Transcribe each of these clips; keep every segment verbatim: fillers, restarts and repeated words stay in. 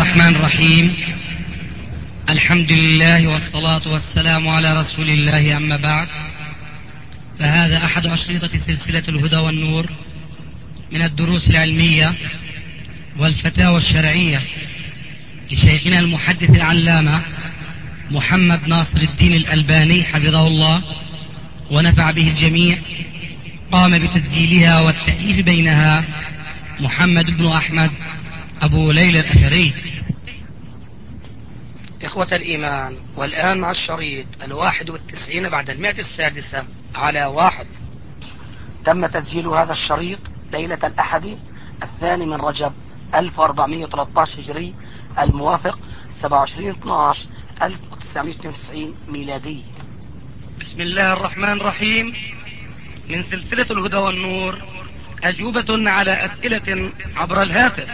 الرحمن الرحيم. الحمد لله والصلاة والسلام على رسول الله، أما بعد، فهذا أحد أشرطة سلسلة الهدى والنور من الدروس العلمية والفتاوى الشرعية لشيخنا المحدث العلامة محمد ناصر الدين الألباني حفظه الله ونفع به الجميع. قام بتسجيلها والتأليف بينها محمد بن أحمد أبو ليلى الأثري. إخوة الإيمان، والآن مع الشريط الواحد والتسعين بعد المئة السادسة على واحد. تم تسجيل هذا الشريط ليلة الأحد الثاني من رجب ألف وأربعمئة وثلاثة عشر هجري، الموافق سبعة وعشرين اثني عشر ألف وتسعمئة واثنين وتسعين ميلادي. بسم الله الرحمن الرحيم. من سلسلة الهدى والنور، أجوبة على أسئلة عبر الهاتف.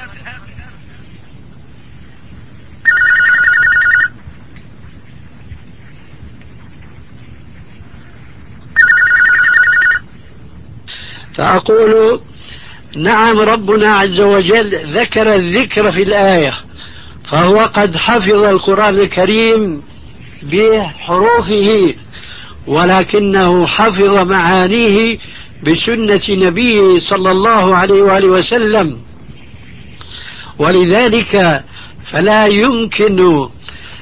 فأقول: نعم، ربنا عز وجل ذكر الذكر في الآية، فهو قد حفظ القرآن الكريم بحروفه، ولكنه حفظ معانيه بسنة نبيه صلى الله عليه وآله وسلم. ولذلك فلا يمكن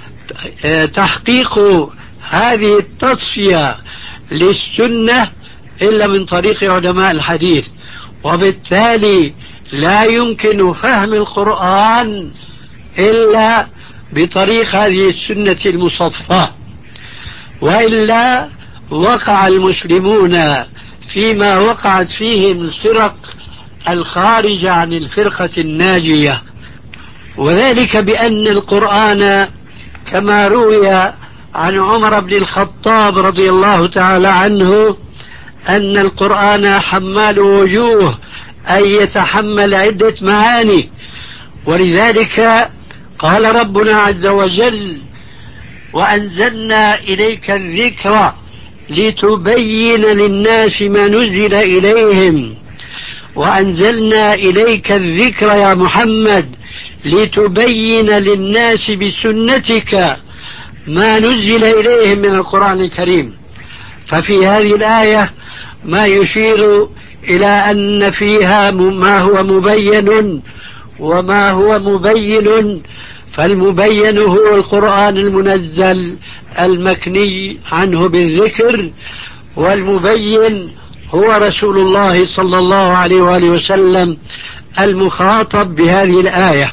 تحقيق هذه التصفية للسنة إلا من طريق علماء الحديث، وبالتالي لا يمكن فهم القرآن إلا بطريق هذه السنة المصفاة، وإلا وقع المسلمون فيما وقعت فيه الفرق الخارجة عن الفرقة الناجية، وذلك بأن القرآن كما روي عن عمر بن الخطاب رضي الله تعالى عنه أن القرآن حمال وجوه، أي يتحمل عدة معاني. ولذلك قال ربنا عز وجل: وأنزلنا إليك الذكر لتبين للناس ما نزل إليهم. وأنزلنا إليك الذكر يا محمد لتبين للناس بسنتك ما نزل إليهم من القرآن الكريم. ففي هذه الآية ما يشير إلى أن فيها ما هو مبين وما هو مبين، فالمبين هو القرآن المنزل المكني عنه بالذكر، والمبين هو رسول الله صلى الله عليه وآله وسلم المخاطب بهذه الآية.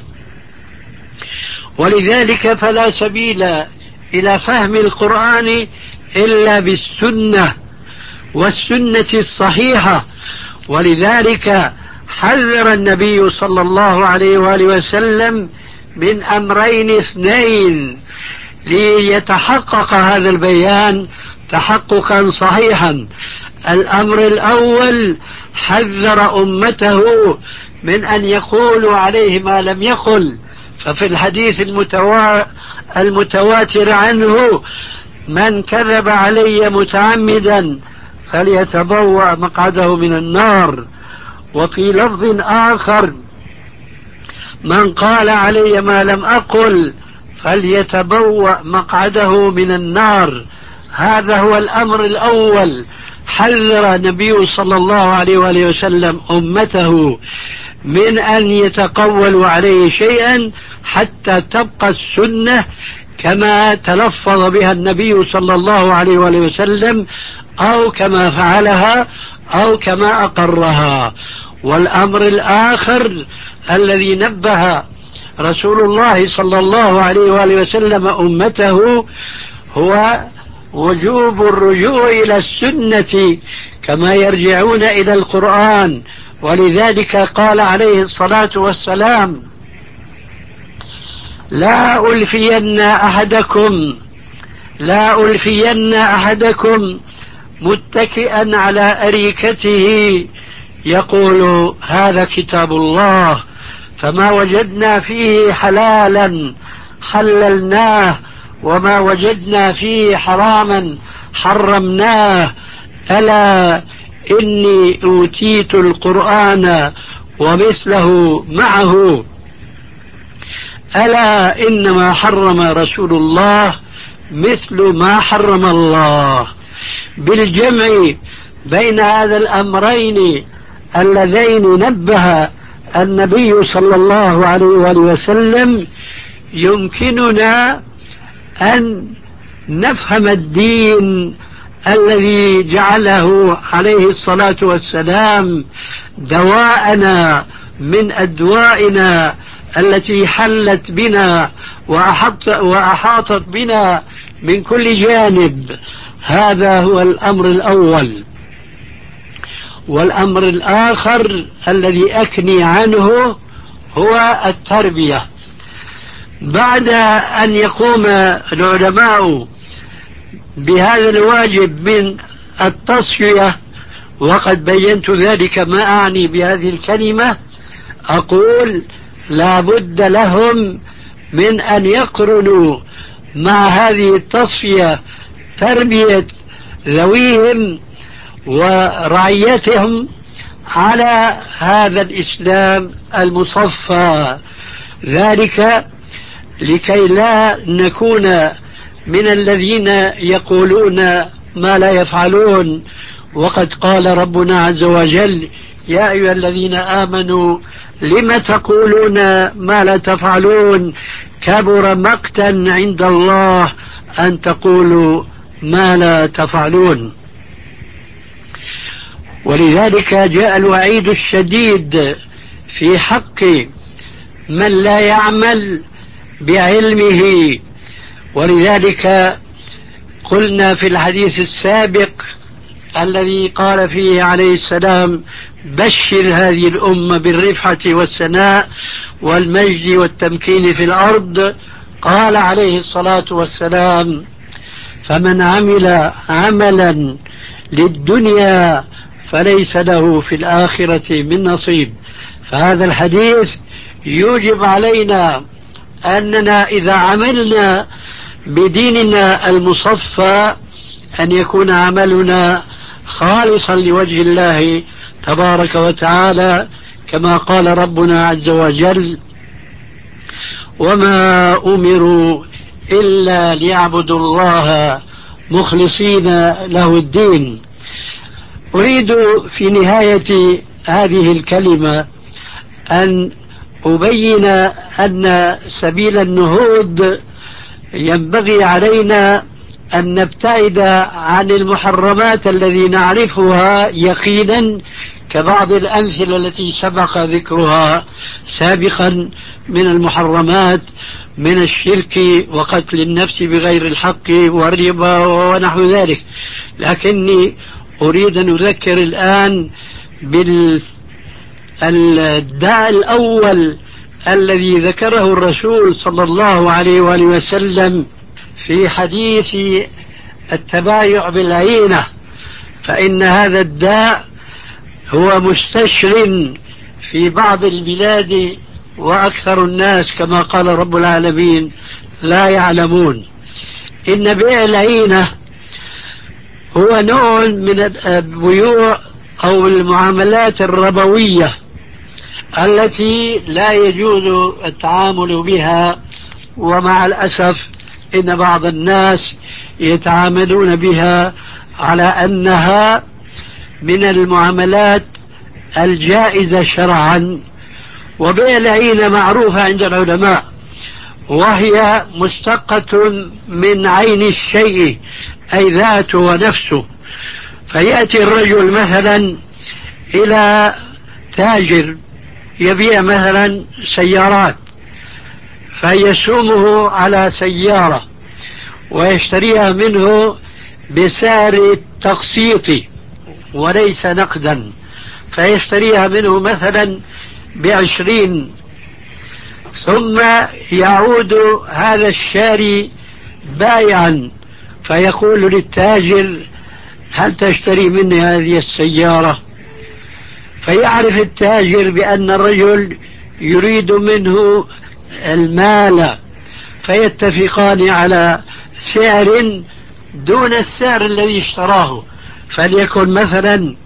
ولذلك فلا سبيل إلى فهم القرآن إلا بالسنة والسنة الصحيحة. ولذلك حذر النبي صلى الله عليه وآله وسلم من أمرين اثنين ليتحقق هذا البيان تحققا صحيحا. الأمر الأول: حذر أمته من أن يقولوا عليه ما لم يقل، ففي الحديث المتوا... المتواتر عنه: من كذب علي متعمدا فليتبوأ مقعده من النار. وفي لفظ آخر: من قال علي ما لم أقل فليتبوأ مقعده من النار. هذا هو الأمر الأول. حذر النبي صلى الله عليه وآله وسلم أمته من أن يتقولوا عليه شيئا حتى تبقى السنة كما تلفظ بها النبي صلى الله عليه وآله وسلم، أو كما فعلها، أو كما أقرها. والأمر الآخر الذي نبه رسول الله صلى الله عليه وآله وسلم أمته هو وجوب الرجوع إلى السنة كما يرجعون إلى القرآن. ولذلك قال عليه الصلاة والسلام: لا ألفين أحدكم لا ألفين أحدكم متكئا على أريكته يقول هذا كتاب الله، فما وجدنا فيه حلالا حللناه، وما وجدنا فيه حراما حرمناه. ألا إني أوتيت القرآن ومثله معه. ألا إنما حرم رسول الله مثل ما حرم الله، بالجمع بين هذا الأمرين اللذين نبه النبي صلى الله عليه وآله وسلم يمكننا أن نفهم الدين الذي جعله عليه الصلاة والسلام دواءنا من أدوائنا التي حلت بنا وأحط وأحاطت بنا من كل جانب. هذا هو الأمر الأول. والأمر الآخر الذي أكني عنه هو التربية. بعد أن يقوم العلماء بهذا الواجب من التصفية، وقد بينت ذلك ما أعني بهذه الكلمة، أقول لا بد لهم من أن يقرنوا مع هذه التصفية تربية ذويهم ورعيتهم على هذا الإسلام المصفى، ذلك لكي لا نكون من الذين يقولون ما لا يفعلون. وقد قال ربنا عز وجل: يا أيها الذين آمنوا لم تقولون ما لا تفعلون كبر مقتا عند الله أن تقولوا ما لا تفعلون. ولذلك جاء الوعيد الشديد في حق من لا يعمل بعلمه. ولذلك قلنا في الحديث السابق الذي قال فيه عليه السلام: بشر هذه الأمة بالرفعة والسناء والمجد والتمكين في الأرض. قال عليه الصلاة والسلام: فمن عمل عملا للدنيا فليس له في الآخرة من نصيب. فهذا الحديث يوجب علينا أننا إذا عملنا بديننا المصفى أن يكون عملنا خالصا لوجه الله تبارك وتعالى، كما قال ربنا عز وجل: وما أمروا إلا ليعبدوا الله مخلصين له الدين. أريد في نهاية هذه الكلمة أن أبين أن سبيل النهوض ينبغي علينا أن نبتعد عن المحرمات الذي نعرفها يقينا، كبعض الأمثلة التي سبق ذكرها سابقا من المحرمات من الشرك وقتل النفس بغير الحق والربا ونحو ذلك. لكني أريد أن أذكر الآن بالداء الأول الذي ذكره الرسول صلى الله عليه وآله وسلم في حديث التبايع بالعينة، فإن هذا الداء هو مستشر في بعض البلاد وأكثر الناس كما قال رب العالمين لا يعلمون. إن بيع العينة هو نوع من البيوع أو المعاملات الربوية التي لا يجوز التعامل بها، ومع الأسف إن بعض الناس يتعاملون بها على أنها من المعاملات الجائزة شرعا. وبيع العينة معروفة عند العلماء، وهي مشتقة من عين الشيء أي ذاته ونفسه. فيأتي الرجل مثلا إلى تاجر يبيع مثلا سيارات، فيسومه على سيارة ويشتريها منه بسعر التقسيط وليس نقدا، فيشتريها منه مثلا بعشرين، ثم يعود هذا الشاري بايعا فيقول للتاجر: هل تشتري مني هذه السيارة؟ فيعرف التاجر بأن الرجل يريد منه المال، فيتفقان على سعر دون السعر الذي اشتراه، فليكن مثلا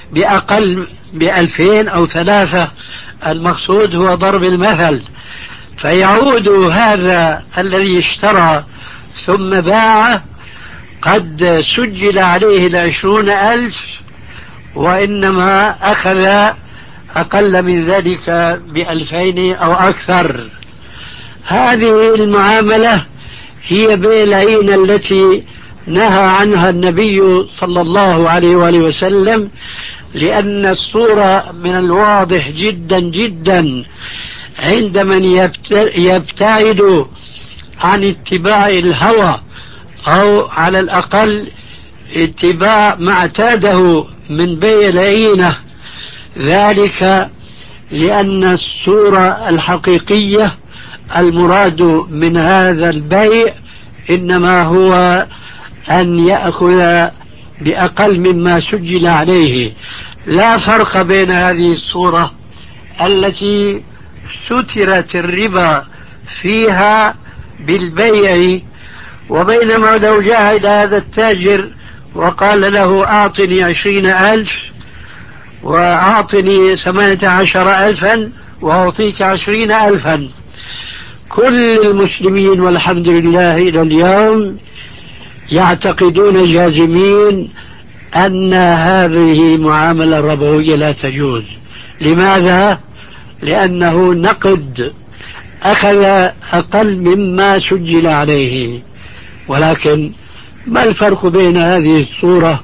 بأقل بألفين أو ثلاثة، المقصود هو ضرب المثل. فيعود هذا الذي اشترى ثم باع قد سجل عليه العشرون ألف، وإنما أخذ أقل من ذلك بألفين أو أكثر. هذه المعاملة هي بيع العين التي نهى عنها النبي صلى الله عليه وآله وسلم، لأن الصورة من الواضح جدا جدا عند من يبتعد عن اتباع الهوى، أو على الأقل اتباع ما اعتاده من بيع العينة، ذلك لأن الصورة الحقيقية المراد من هذا البيع إنما هو أن يأخذ بأقل مما سجل عليه. لا فرق بين هذه الصورة التي سترت الربا فيها بالبيع، وبينما لو جاء هذا التاجر وقال له أعطني عشرين ألف وأعطني ثمانية عشر ألفا وأعطيك عشرين ألفا، كل المسلمين والحمد لله إلى اليوم يعتقدون جازمين أن هذه معاملة ربوية لا تجوز. لماذا؟ لأنه نقد، أخذ أقل مما سجل عليه. ولكن ما الفرق بين هذه الصورة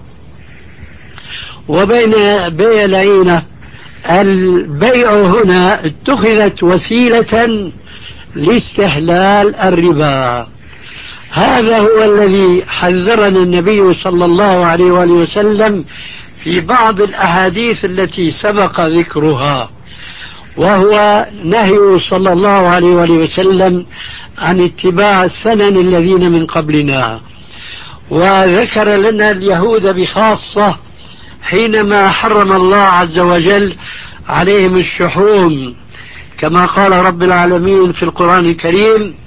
وبين بيع العينة؟ البيع هنا اتخذت وسيلة لاستحلال الربا. هذا هو الذي حذرنا النبي صلى الله عليه وآله وسلم في بعض الأحاديث التي سبق ذكرها، وهو نهي صلى الله عليه وآله وسلم عن اتباع السنن الذين من قبلنا. وذكر لنا اليهود بخاصة حينما حرم الله عز وجل عليهم الشحوم، كما قال رب العالمين في القرآن الكريم: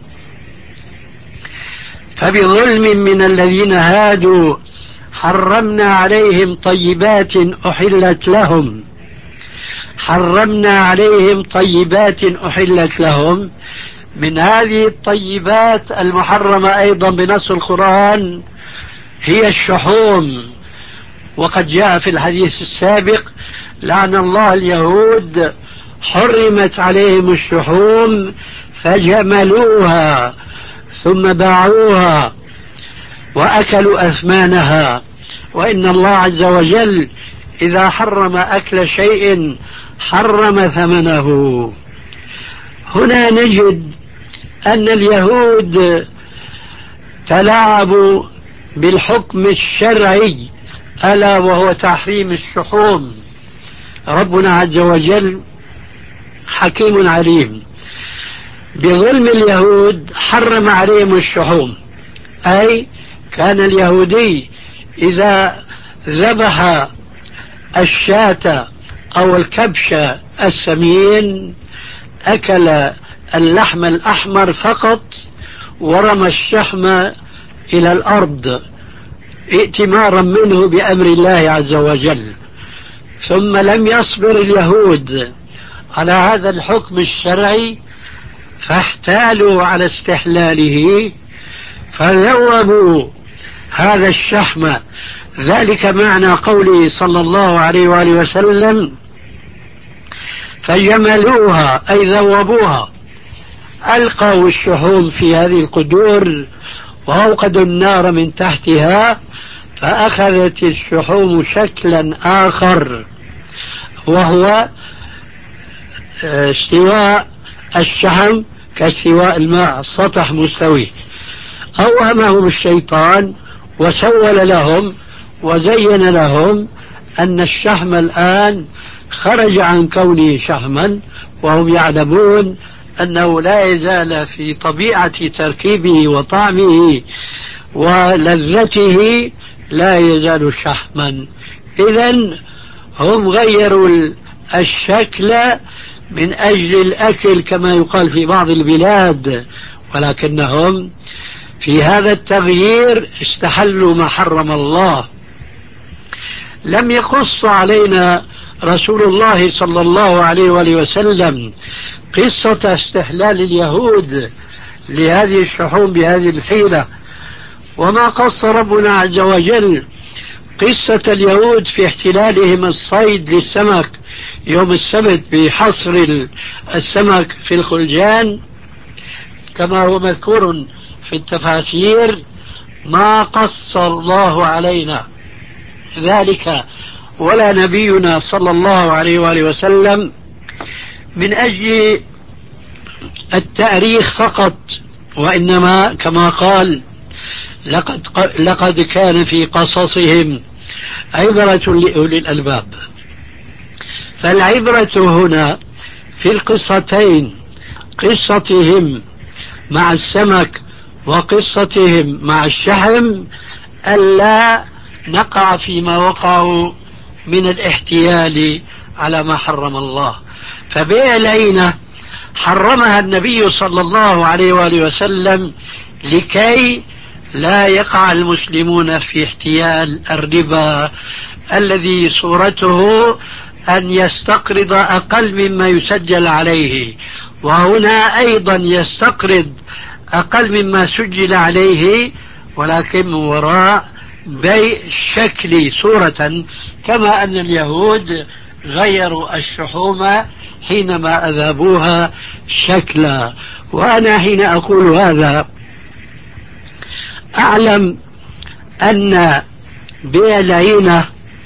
فبظلم من الذين هادوا حرمنا عليهم طيبات أحلت لهم حرمنا عليهم طيبات أحلت لهم. من هذه الطيبات المحرمة أيضا بنص القرآن هي الشحوم، وقد جاء في الحديث السابق: لعن الله اليهود حرمت عليهم الشحوم فجملوها ثم باعوها وأكلوا أثمانها. وإن الله عز وجل إذا حرم أكل شيء حرم ثمنه. هنا نجد أن اليهود تلاعبوا بالحكم الشرعي ألا وهو تحريم الشحوم. ربنا عز وجل حكيم عليم، بظلم اليهود حرم عليهم الشحوم، أي كان اليهودي إذا ذبح الشاة أو الكبش السمين أكل اللحم الأحمر فقط ورمى الشحم إلى الأرض ائتمارا منه بأمر الله عز وجل. ثم لم يصبر اليهود على هذا الحكم الشرعي فاحتالوا على استحلاله فذوبوا هذا الشحم. ذلك معنى قوله صلى الله عليه وآله وسلم: فجملوها، أي ذوبوها، ألقوا الشحوم في هذه القدور وأوقدوا النار من تحتها، فأخذت الشحوم شكلا آخر وهو استواء الشحم كاستواء الماء، سطح مستوي. أوهمهم الشيطان وسول لهم وزين لهم أن الشحم الآن خرج عن كونه شحما، وهم يعلمون أنه لا يزال في طبيعة تركيبه وطعمه ولذته لا يزال شحما. إذن هم غيروا الشكل من أجل الأكل كما يقال في بعض البلاد، ولكنهم في هذا التغيير استحلوا ما حرم الله. لم يقص علينا رسول الله صلى الله عليه وآله وسلم قصة استحلال اليهود لهذه الشحوم بهذه الحيلة، وما قص ربنا عز وجل قصة اليهود في احتلالهم الصيد للسمك يوم السبت بحصر السمك في الخلجان كما هو مذكور في التفاسير. ما قص الله علينا ذلك ولا نبينا صلى الله عليه وآله وسلم من أجل التاريخ فقط، وإنما كما قال لقد, لقد كان في قصصهم عبرة لأولي الألباب. فالعبرة هنا في القصتين، قصتهم مع السمك وقصتهم مع الشحم، ألا نقع فيما وقعوا من الاحتيال على ما حرم الله. فبيع العينة حرمها النبي صلى الله عليه وآله وسلم لكي لا يقع المسلمون في احتيال الربا الذي صورته أن يستقرض أقل مما يسجل عليه، وهنا أيضا يستقرض أقل مما سجل عليه، ولكن من وراء بيع شكلي صورة، كما أن اليهود غيروا الشحوم حينما أذابوها شكلا. وأنا حين أقول هذا أعلم أن بيع العينة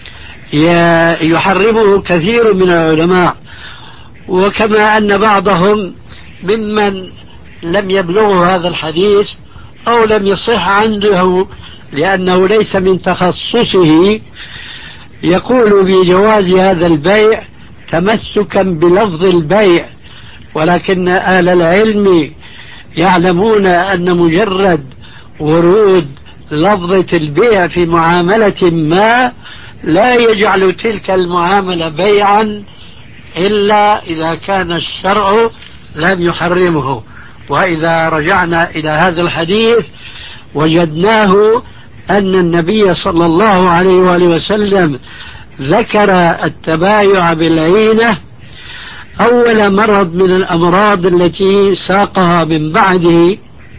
يحرمه كثير من العلماء، وكما أن بعضهم ممن لم يبلغه هذا الحديث أو لم يصح عنده لأنه ليس من تخصصه يقول بجواز هذا البيع تمسكا بلفظ البيع، ولكن أهل العلم يعلمون أن مجرد ورود لفظة البيع في معاملة ما لا يجعل تلك المعاملة بيعا إلا إذا كان الشرع لم يحرمه. وإذا رجعنا إلى هذا الحديث وجدناه أن النبي صلى الله عليه وآله وسلم ذكر التبايع بالعينة أول مرض من الأمراض التي ساقها من بعده،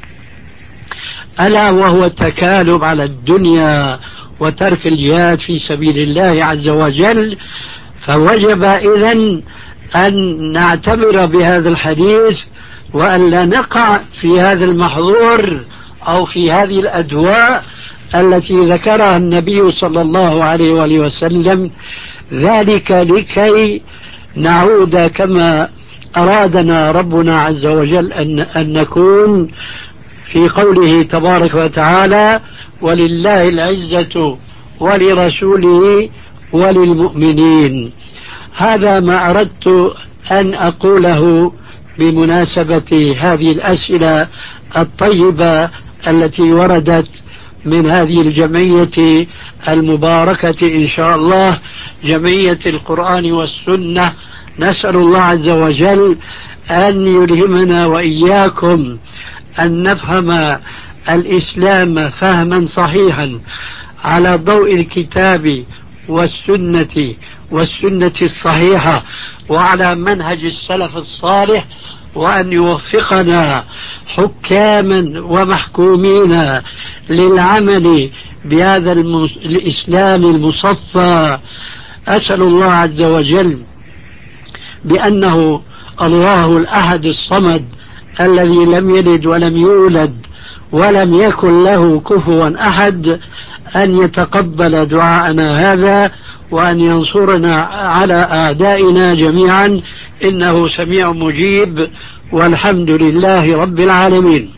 ألا وهو التكالب على الدنيا وترك الجهاد في سبيل الله عز وجل. فوجب إذن أن نعتبر بهذا الحديث وأن لا نقع في هذا المحظور أو في هذه الأدواء التي ذكرها النبي صلى الله عليه وآله وسلم، ذلك لكي نعود كما أرادنا ربنا عز وجل أن, أن نكون في قوله تبارك وتعالى: ولله العزة ولرسوله وللمؤمنين. هذا ما أردت أن أقوله بمناسبة هذه الأسئلة الطيبة التي وردت من هذه الجمعية المباركة إن شاء الله، جمعية القرآن والسنة. نسأل الله عز وجل أن يلهمنا وإياكم أن نفهم الإسلام فهما صحيحا على ضوء الكتاب والسنة والسنة الصحيحة وعلى منهج السلف الصالح، وأن يوفقنا حكاما ومحكومين للعمل بهذا الإسلام المصفى. أسأل الله عز وجل بأنه الله الأحد الصمد الذي لم يلد ولم يولد ولم يكن له كفوا أحد أن يتقبل دعاءنا هذا وأن ينصرنا على أعدائنا جميعا، إنه سميع مجيب، والحمد لله رب العالمين.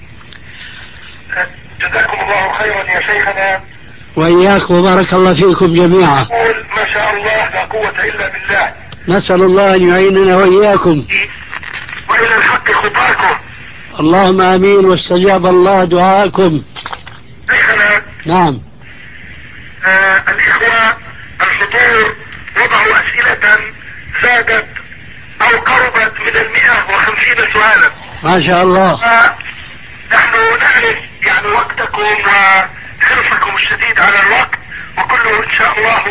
جزاكم الله خيرا يا شيخنا. وإياكم وبارك الله فيكم جميعا. أقول ما شاء الله لا قوة إلا بالله. نسأل الله أن يعيننا وإياكم وإلى الحق خطاكم. اللهم آمين، واستجاب الله دعاءكم. شيخنا. نعم. آه الإخوة الحضور وضعوا أسئلة زادت أو قربت من المئة وخمسين سؤالا. ما شاء الله. آه نحن نعرف يعني وقتكم وحرصكم الشديد على الوقت، وكله إن شاء الله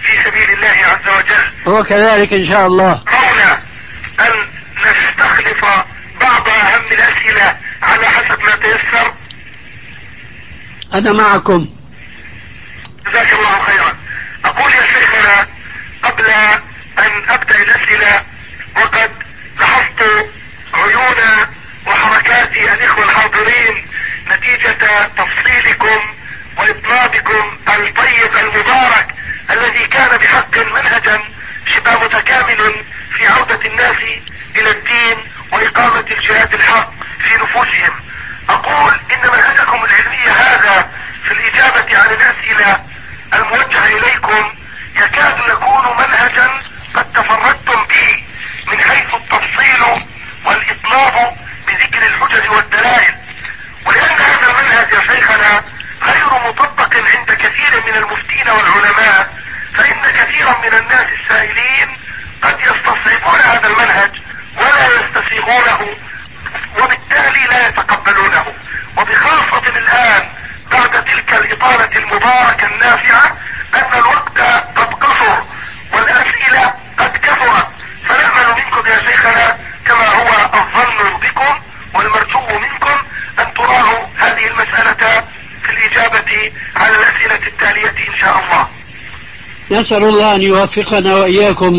في سبيل الله عز وجل. وكذلك إن شاء الله. ترون أن نستخلص بعض أهم الأسئلة على حسب ما تيسر؟ أنا معكم. جزاك الله خيرا. أقول يا شيخنا قبل أن أبدأ الأسئلة، وقد لاحظت عيون وحركات الإخوة الحاضرين نتيجة تفصيلكم وإطنابكم الطيب المبارك الذي كان بحق منهجا شبه متكامل في عودة الناس إلى الدين وإقامة الجهاد الحق في نفوسهم. أقول إن منهجكم العلمي هذا في الإجابة عن الأسئلة الموجهة إليكم يكاد يكون منهجا قد تفردتم به من حيث التفصيل والإطناب بذكر الحجج والدلائل، ولأن هذا المنهج يا شيخنا غير مطبق عند كثير من المفتين والعلماء، فإن كثيرا من الناس السائلين قد يستصعبون هذا المنهج ولا يستسيغونه، وبالتالي لا يتقبلونه. وبخاصة الآن بعد تلك الإطالة المباركة النافعة أن الوقت قد قصر والأسئلة قد كثرت، فنأمل منكم يا شيخنا كما هو الظن بكم والمرجو منكم أن تراعوا هذه المسألة في الإجابة على الأسئلة التالية إن شاء الله. نسأل الله أن يوفقنا وإياكم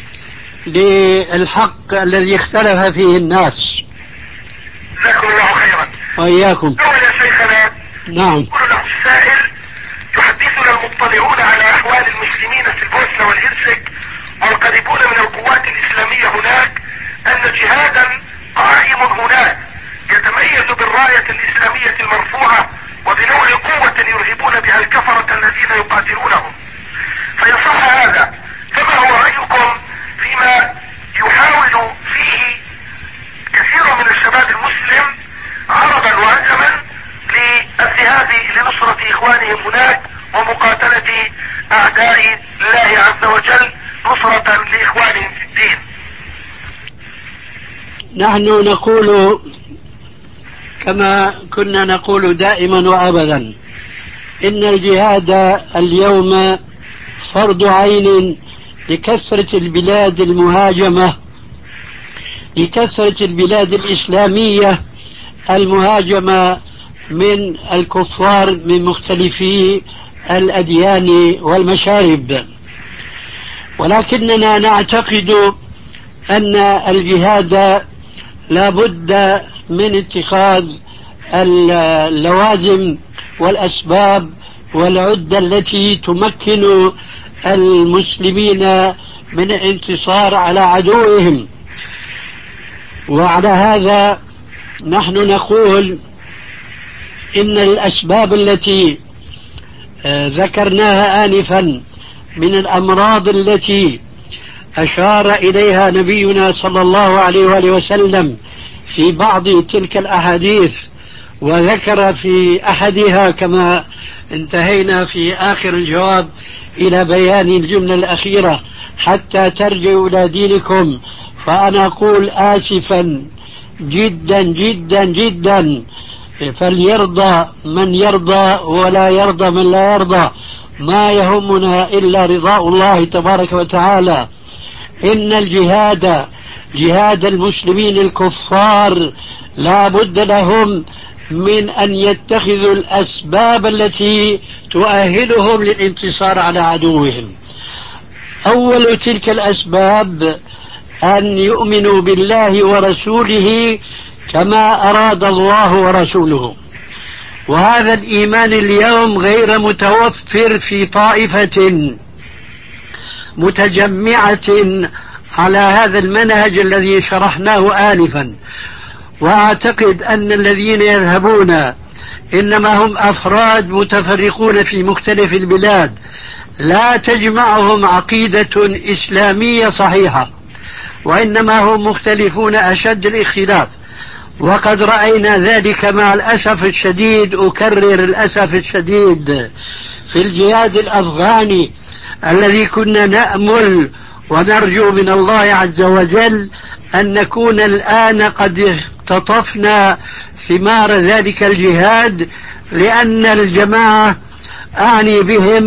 للحق الذي اختلف فيه الناس. جزاكم الله خيرا. وإياكم. أول يا شيخنا نعم. يقول له السائل: يحدثنا المطلعون على أحوال المسلمين في البوسنة والهرسك والقريبون من القوات الإسلامية هناك أن جهادا قائم هناك يتميز بالراية الإسلامية المرفوعة وبنوع قوة يرهبون بها الكفرة الذين يقاتلونهم، فيصح هذا، فما هو رأيكم فيما يحاول فيه كثير من الشباب المسلم عربا وعجما للذهاب لنصرة إخوانهم هناك ومقاتلة أعداء الله عز وجل نصرة لإخوانهم في الدين؟ نحن نقول كما كنا نقول دائما وأبدا إن الجهاد اليوم فرض عين لكثرة البلاد المهاجمة، لكثرة البلاد الإسلامية المهاجمة من الكفار من مختلفي الأديان والمشارب. ولكننا نعتقد أن الجهاد لا بد من اتخاذ اللوازم والأسباب والعدة التي تمكن المسلمين من الانتصار على عدوهم. وعلى هذا نحن نقول إن الأسباب التي ذكرناها آنفا من الأمراض التي أشار إليها نبينا صلى الله عليه وآله وسلم في بعض تلك الأحاديث، وذكر في أحدها كما انتهينا في آخر الجواب إلى بيان الجملة الأخيرة: حتى ترجعوا إلى دينكم. فأنا أقول آسفا جدا جدا جدا، فليرضى من يرضى ولا يرضى من لا يرضى، ما يهمنا إلا رضاء الله تبارك وتعالى. إن الجهاد جهاد المسلمين الكفار لا بد لهم من أن يتخذوا الأسباب التي تؤهلهم للانتصار على عدوهم. أول تلك الأسباب أن يؤمنوا بالله ورسوله كما أراد الله ورسوله، وهذا الإيمان اليوم غير متوفر في طائفة متجمعة على هذا المنهج الذي شرحناه آنفا. وأعتقد أن الذين يذهبون إنما هم أفراد متفرقون في مختلف البلاد، لا تجمعهم عقيدة إسلامية صحيحة، وإنما هم مختلفون أشد الاختلاف. وقد رأينا ذلك مع الأسف الشديد، أكرر الأسف الشديد، في الجهاد الأفغاني الذي كنا نأمل ونرجو من الله عز وجل أن نكون الآن قد اقتطفنا ثمار ذلك الجهاد، لأن الجماعة أعني بهم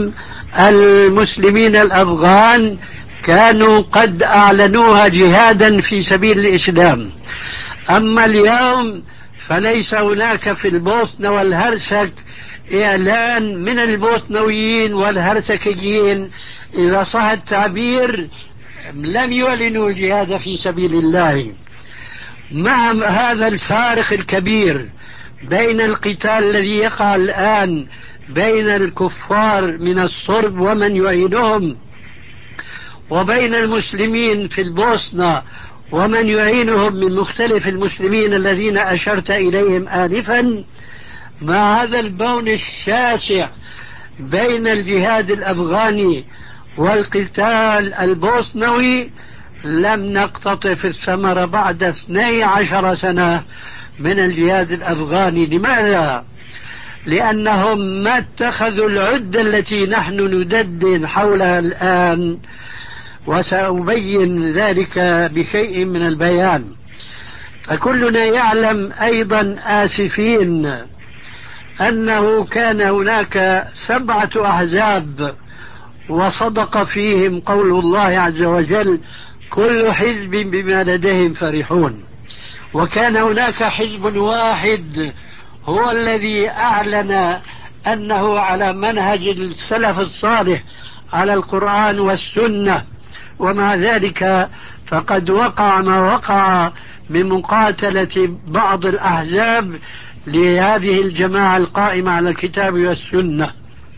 المسلمين الأفغان كانوا قد أعلنوها جهادا في سبيل الإسلام. أما اليوم فليس هناك في البوسنة والهرسك إعلان من البوسنويين والهرسكيين، إذا صح التعبير، لم يعلنوا الجهاد في سبيل الله. مع هذا الفارق الكبير بين القتال الذي يقع الآن بين الكفار من الصرب ومن يعينهم، وبين المسلمين في البوسنة ومن يعينهم من مختلف المسلمين الذين أشرت إليهم آنفا، مع هذا البون الشاسع بين الجهاد الأفغاني والقتال البوسنوي، لم نقتطف الثمرة بعد اثني عشر سنة من الجهاد الأفغاني. لماذا؟ لأنهم ما اتخذوا العدة التي نحن ندندن حولها الآن، وسأبين ذلك بشيء من البيان. فكلنا يعلم أيضا آسفين أنه كان هناك سبعة أحزاب وصدق فيهم قول الله عز وجل: كل حزب بما لديهم فرحون. وكان هناك حزب واحد هو الذي أعلن أنه على منهج السلف الصالح على القرآن والسنة، ومع ذلك فقد وقع ما وقع من مقاتلة بعض الأحزاب لهذه الجماعة القائمة على الكتاب والسنة.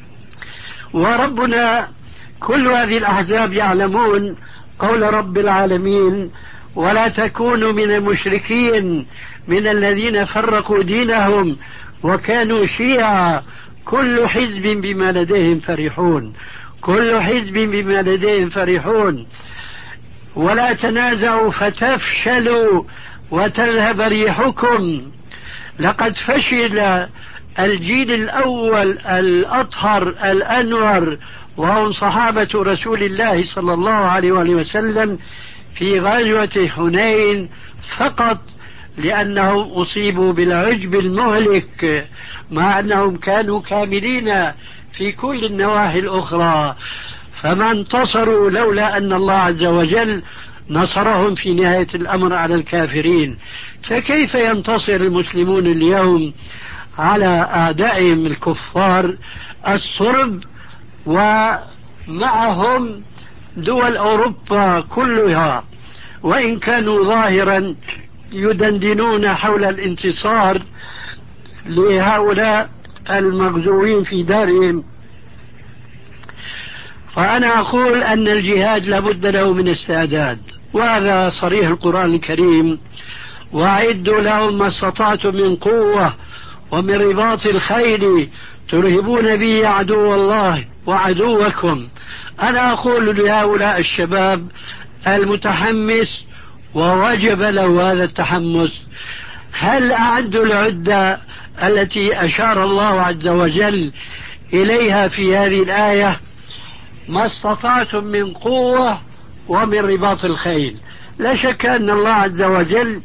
وربنا كل هذه الأحزاب يعلمون قول رب العالمين: ولا تكونوا من المشركين من الذين فرقوا دينهم وكانوا شيعا كل حزب بما لديهم فرحون. كل حزب بما لديهم فرحون. ولا تنازعوا فتفشلوا وتذهب ريحكم. لقد فشل الجيل الأول الأطهر الأنور وهم صحابة رسول الله صلى الله عليه وآله وسلم في غزوة حنين فقط لأنهم أصيبوا بالعجب المهلك، مع أنهم كانوا كاملين في كل النواحي الأخرى، فما انتصروا لولا أن الله عز وجل نصرهم في نهاية الأمر على الكافرين. فكيف ينتصر المسلمون اليوم على أعدائهم الكفار الصرب ومعهم دول أوروبا كلها، وإن كانوا ظاهرا يدندنون حول الانتصار لهؤلاء المغزوين في دارهم؟ فأنا أقول أن الجهاد لابد له من استعداد، وهذا صريح القرآن الكريم: وأعدوا لهم ما استطعتم من قوة ومن رباط الخيل ترهبون به عدو الله وعدوكم. أنا أقول لهؤلاء الشباب المتحمس ووجب له هذا التحمس: هل أعدوا العدة التي أشار الله عز وجل إليها في هذه الآية؟ ما استطعتم من قوة ومن رباط الخيل. لا شك أن الله عز وجل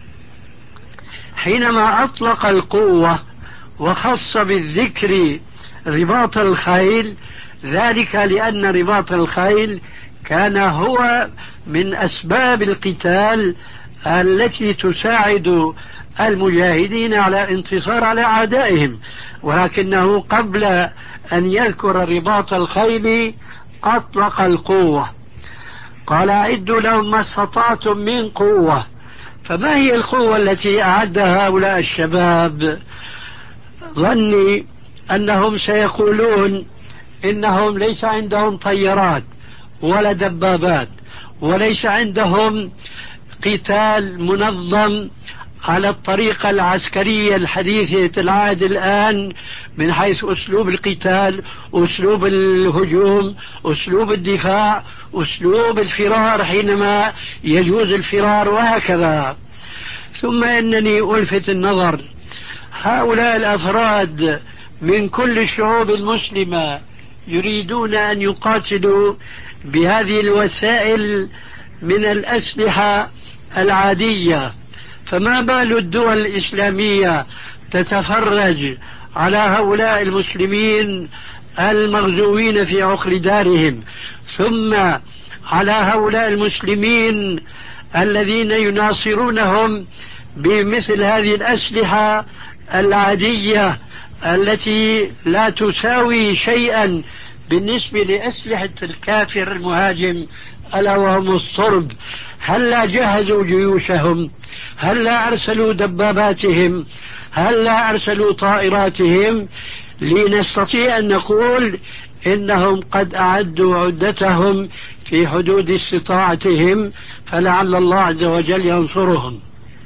حينما أطلق القوة وخص بالذكر رباط الخيل، ذلك لأن رباط الخيل كان هو من أسباب القتال التي تساعد المجاهدين على انتصار على أعدائهم، ولكنه قبل أن يذكر رباط الخيل أطلق القوة، قال: أعدوا لهم ما استطعتم من قوة. فما هي القوة التي أعدها هؤلاء الشباب؟ ظني أنهم سيقولون إنهم ليس عندهم طيارات ولا دبابات، وليس عندهم قتال منظم على الطريقة العسكرية الحديثة العهد الآن، من حيث أسلوب القتال، أسلوب الهجوم، أسلوب الدفاع، أسلوب الفرار حينما يجوز الفرار، وهكذا. ثم إنني ألفت النظر: هؤلاء الأفراد من كل الشعوب المسلمة يريدون أن يقاتلوا بهذه الوسائل من الأسلحة العادية، فما بال الدول الإسلامية تتفرج على هؤلاء المسلمين المغزوين في عقر دارهم، ثم على هؤلاء المسلمين الذين يناصرونهم بمثل هذه الأسلحة العادية التي لا تساوي شيئا بالنسبة لأسلحة الكافر المهاجم ألا وهم الصرب. هل لا جهزوا جيوشهم؟ هل لا أرسلوا دباباتهم؟ هل لا أرسلوا طائراتهم؟ لنستطيع أن نقول إنهم قد أعدوا عدتهم في حدود استطاعتهم، فلعل الله عز وجل ينصرهم.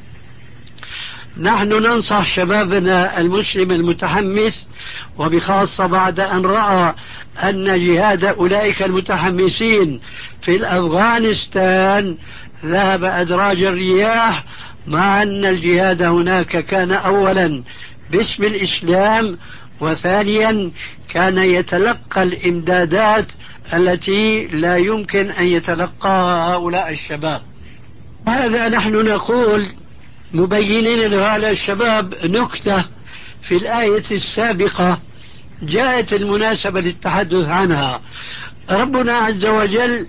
نحن ننصح شبابنا المسلم المتحمس، وبخاصة بعد أن رأى أن جهاد أولئك المتحمسين في الأفغانستان ذهب أدراج الرياح، مع أن الجهاد هناك كان أولا باسم الإسلام، وثانيا كان يتلقى الإمدادات التي لا يمكن أن يتلقاها هؤلاء الشباب. هذا نحن نقول مبينين لهؤلاء الشباب نكتة في الآية السابقة جاءت المناسبة للتحدث عنها. ربنا عز وجل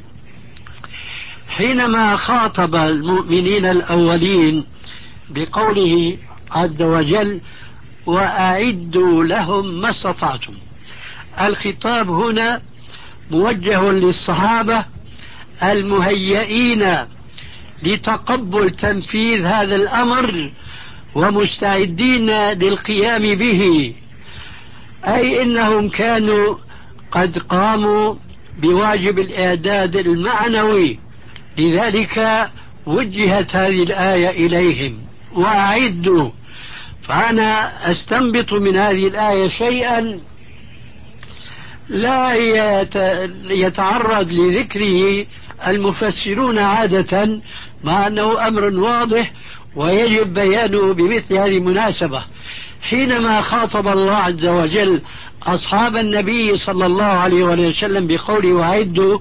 حينما خاطب المؤمنين الأولين بقوله عز وجل وأعدوا لهم ما استطعتم، الخطاب هنا موجه للصحابة المهيئين لتقبل تنفيذ هذا الأمر ومستعدين للقيام به، أي إنهم كانوا قد قاموا بواجب الإعداد المعنوي، لذلك وجهت هذه الآية إليهم وأعدوا. فأنا أستنبط من هذه الآية شيئا لا يتعرض لذكره المفسرون عادة، مع أنه أمر واضح ويجب بيانه بمثل هذه المناسبة. حينما خاطب الله عز وجل أصحاب النبي صلى الله عليه وسلم بقوله وأعدوا،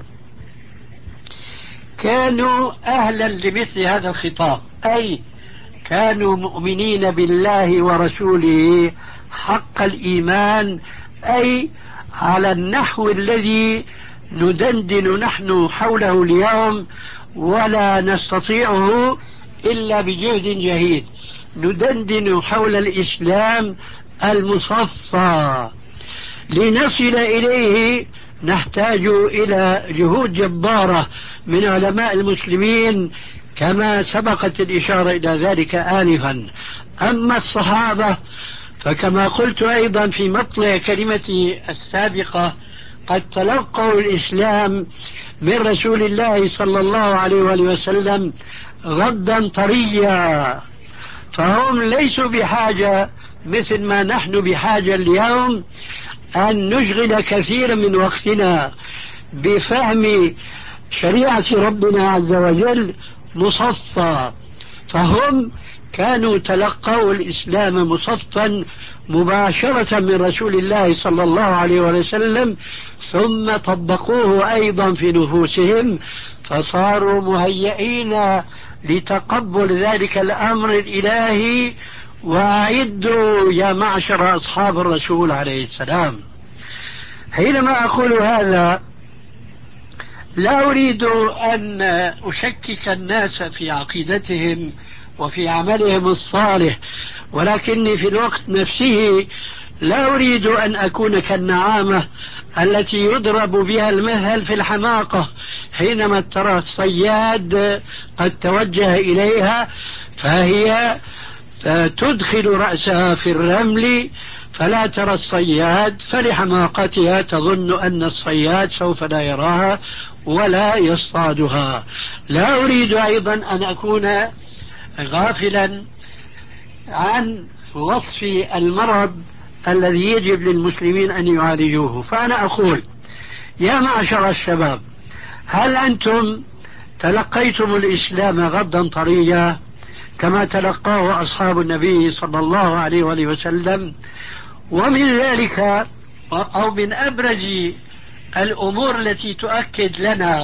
كانوا أهلا لمثل هذا الخطاب، أي كانوا مؤمنين بالله ورسوله حق الإيمان، أي على النحو الذي ندندن نحن حوله اليوم ولا نستطيعه إلا بجهد جهيد. ندندن حول الإسلام المصفى، لنصل إليه نحتاج إلى جهود جبارة من علماء المسلمين كما سبقت الإشارة إلى ذلك آنفا. أما الصحابة فكما قلت أيضا في مطلع كلمتي السابقة قد تلقوا الإسلام من رسول الله صلى الله عليه وسلم غدا طريا، فهم ليسوا بحاجة مثل ما نحن بحاجة اليوم أن نشغل كثيرا من وقتنا بفهم شريعة ربنا عز وجل مصفى. فهم كانوا تلقوا الإسلام مصفا مباشرة من رسول الله صلى الله عليه وسلم، ثم طبقوه أيضا في نفوسهم، فصاروا مهيئين لتقبل ذلك الأمر الإلهي. وأعدوا يا معشر أصحاب الرسول عليه السلام. حينما أقول هذا لا أريد أن أشكك الناس في عقيدتهم وفي عملهم الصالح، ولكني في الوقت نفسه لا أريد أن أكون كالنعامة التي يضرب بها المثل في الحماقة، حينما ترى الصياد قد توجه إليها فهي تدخل رأسها في الرمل فلا ترى الصياد، فلحماقتها تظن أن الصياد سوف لا يراها ولا يصطادها. لا أريد أيضا أن أكون غافلا عن وصف المرض الذي يجب للمسلمين أن يعالجوه. فأنا أقول يا معشر الشباب، هل أنتم تلقيتم الإسلام غدا طريا كما تلقاه أصحاب النبي صلى الله عليه وسلم؟ ومن ذلك أو من أبرز الأمور التي تؤكد لنا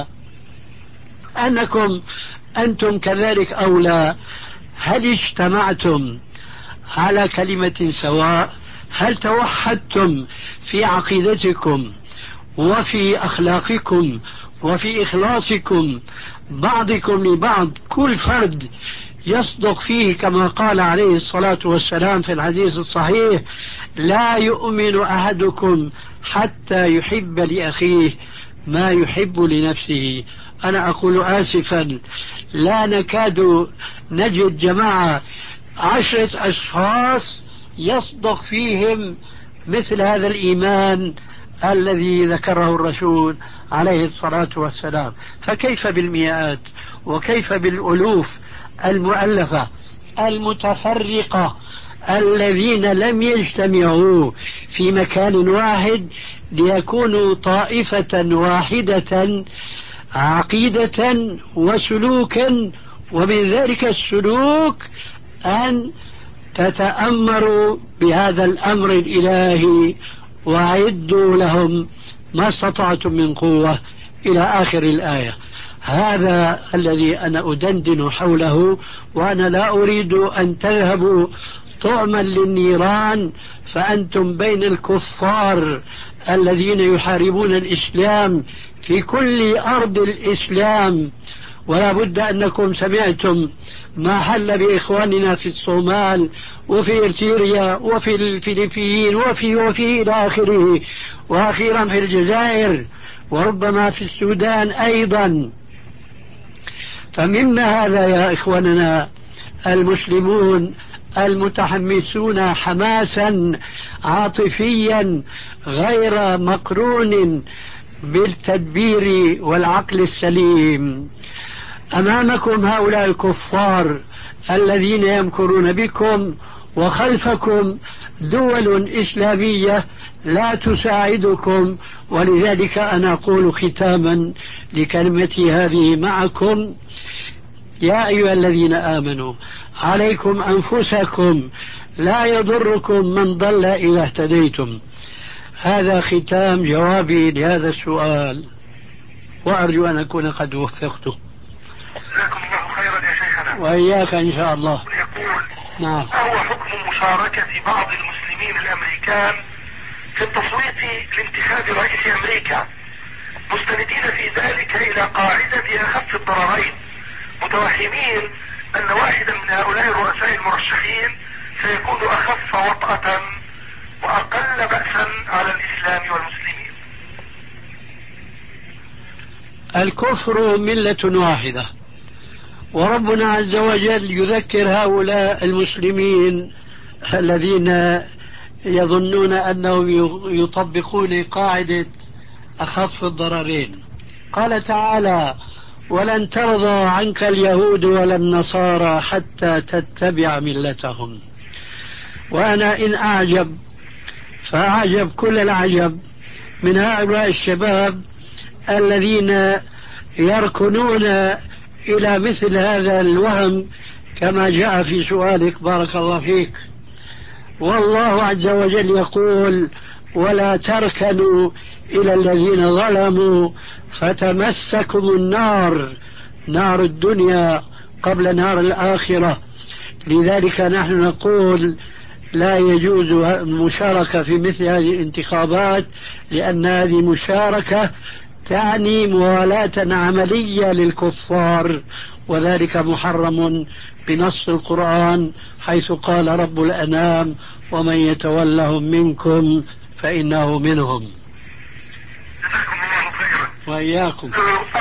أنكم أنتم كذلك أو لا، هل اجتمعتم على كلمة سواء؟ هل توحدتم في عقيدتكم وفي أخلاقكم وفي إخلاصكم بعضكم لبعض، كل فرد يصدق فيه كما قال عليه الصلاة والسلام في الحديث الصحيح: لا يؤمن أحدكم حتى يحب لأخيه ما يحب لنفسه. أنا أقول آسفا، لا نكاد نجد جماعة عشرة أشخاص يصدق فيهم مثل هذا الإيمان الذي ذكره الرسول عليه الصلاة والسلام، فكيف بالمئات وكيف بالألوف المؤلفة المتفرقة الذين لم يجتمعوا في مكان واحد ليكونوا طائفة واحدة عقيدة وسلوكا، ومن ذلك السلوك أن تتأمروا بهذا الأمر الإلهي وأعدوا لهم ما استطعتم من قوة إلى آخر الآية. هذا الذي أنا أدندن حوله، وأنا لا أريد أن تذهبوا طعما للنيران فأنتم بين الكفار الذين يحاربون الإسلام في كل أرض الإسلام. ولا بد أنكم سمعتم ما حل بإخواننا في الصومال وفي إرتريا وفي الفلبين وفي وفي إلى آخره، وأخيرا في الجزائر وربما في السودان أيضا. فمما هذا يا إخواننا المسلمون المتحمسون حماسا عاطفيا غير مقرون بالتدبير والعقل السليم. أمامكم هؤلاء الكفار الذين يمكرون بكم، وخلفكم دول إسلامية لا تساعدكم. ولذلك أنا أقول ختاما لكلمتي هذه معكم: يا أيها الذين آمنوا عليكم أنفسكم لا يضركم من ضل إذا اهتديتم. هذا ختام جوابي لهذا السؤال، وأرجو أن أكون قد وفقته. جزاكم الله خيرا يا شيخنا. وإياك إن شاء الله. يقول: نعم. ما هو حكم مشاركة بعض المسلمين الأمريكان في التصويت لانتخاب رئيس أمريكا، مستندين في ذلك إلى قاعدة أخف الضررين، متوهمين أن واحدا من هؤلاء الرؤساء المرشحين سيكون أخف وطأة وأقل بأسا على الإسلام والمسلمين؟ الكفر ملة واحدة، وربنا عز وجل يذكر هؤلاء المسلمين الذين يظنون أنهم يطبقون قاعدة أخف الضررين. قال تعالى: ولن ترضى عنك اليهود ولا النصارى حتى تتبع ملتهم. وأنا إن أعجب فأعجب كل العجب من هؤلاء الشباب الذين يركنون إلى مثل هذا الوهم كما جاء في سؤالك بارك الله فيك. والله عز وجل يقول: ولا تركنوا إلى الذين ظلموا فتمسكم النار، نار الدنيا قبل نار الآخرة. لذلك نحن نقول لا يجوز المشاركة في مثل هذه الانتخابات، لأن هذه مشاركة تعني موالاة عملية للكفار، وذلك محرم بنص القرآن حيث قال رب الأنام: ومن يتولهم منكم فإنه منهم. جزاكم الله خيرا. وإياكم.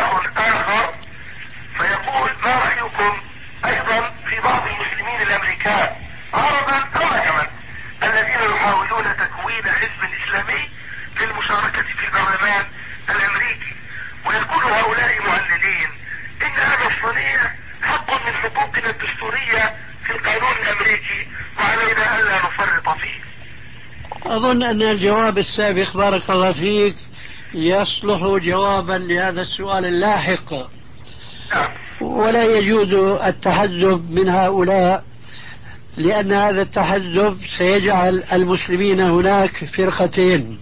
آخر فيقول: ما رأيكم أيضا في بعض المسلمين الأمريكان عربا أو عجما الذين يحاولون تكوين حزب إسلامي للمشاركة في البرلمان الأمريكي، ويقول هؤلاء معللين إن هذا الصنيع حق من حقوقنا الدستورية في القانون الأمريكي وعلينا ألا نفرط فيه؟ أظن أن الجواب السابق بارك الله فيك يصلح جوابا لهذا السؤال اللاحق. نعم. ولا يجوز التحزب من هؤلاء، لأن هذا التحزب سيجعل المسلمين هناك فرقتين: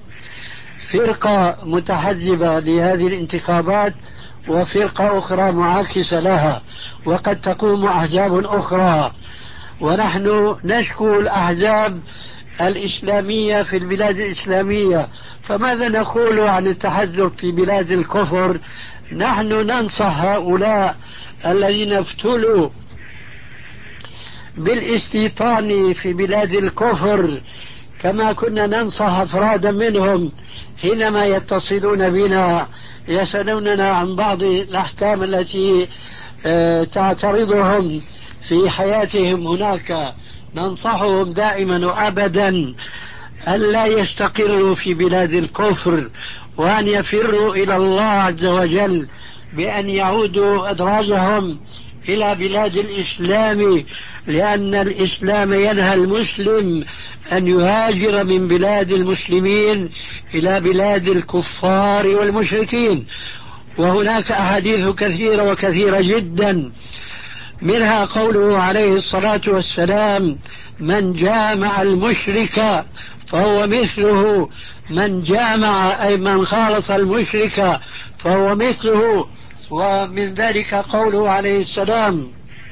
فرقة متحزبة لهذه الانتخابات وفرقة أخرى معاكسة لها، وقد تقوم أحزاب أخرى. ونحن نشكو الأحزاب الإسلامية في البلاد الإسلامية، فماذا نقول عن التحزب في بلاد الكفر؟ نحن ننصح هؤلاء الذين ابتلوا بالاستيطان في بلاد الكفر كما كنا ننصح أفرادا منهم حينما يتصلون بنا يسألوننا عن بعض الأحكام التي تعترضهم في حياتهم هناك. ننصحهم دائما وأبدا ألا يستقروا في بلاد الكفر، وأن يفروا إلى الله عز وجل بأن يعودوا أدراجهم إلى بلاد الإسلام، لأن الإسلام ينهى المسلم أن يهاجر من بلاد المسلمين إلى بلاد الكفار والمشركين. وهناك أحاديث كثيرة وكثيرة جدا، منها قوله عليه الصلاة والسلام: من جامع المشرك فهو مثله، من جامع أي من خالط المشرك فهو مثله. ومن ذلك قوله عليه السلام: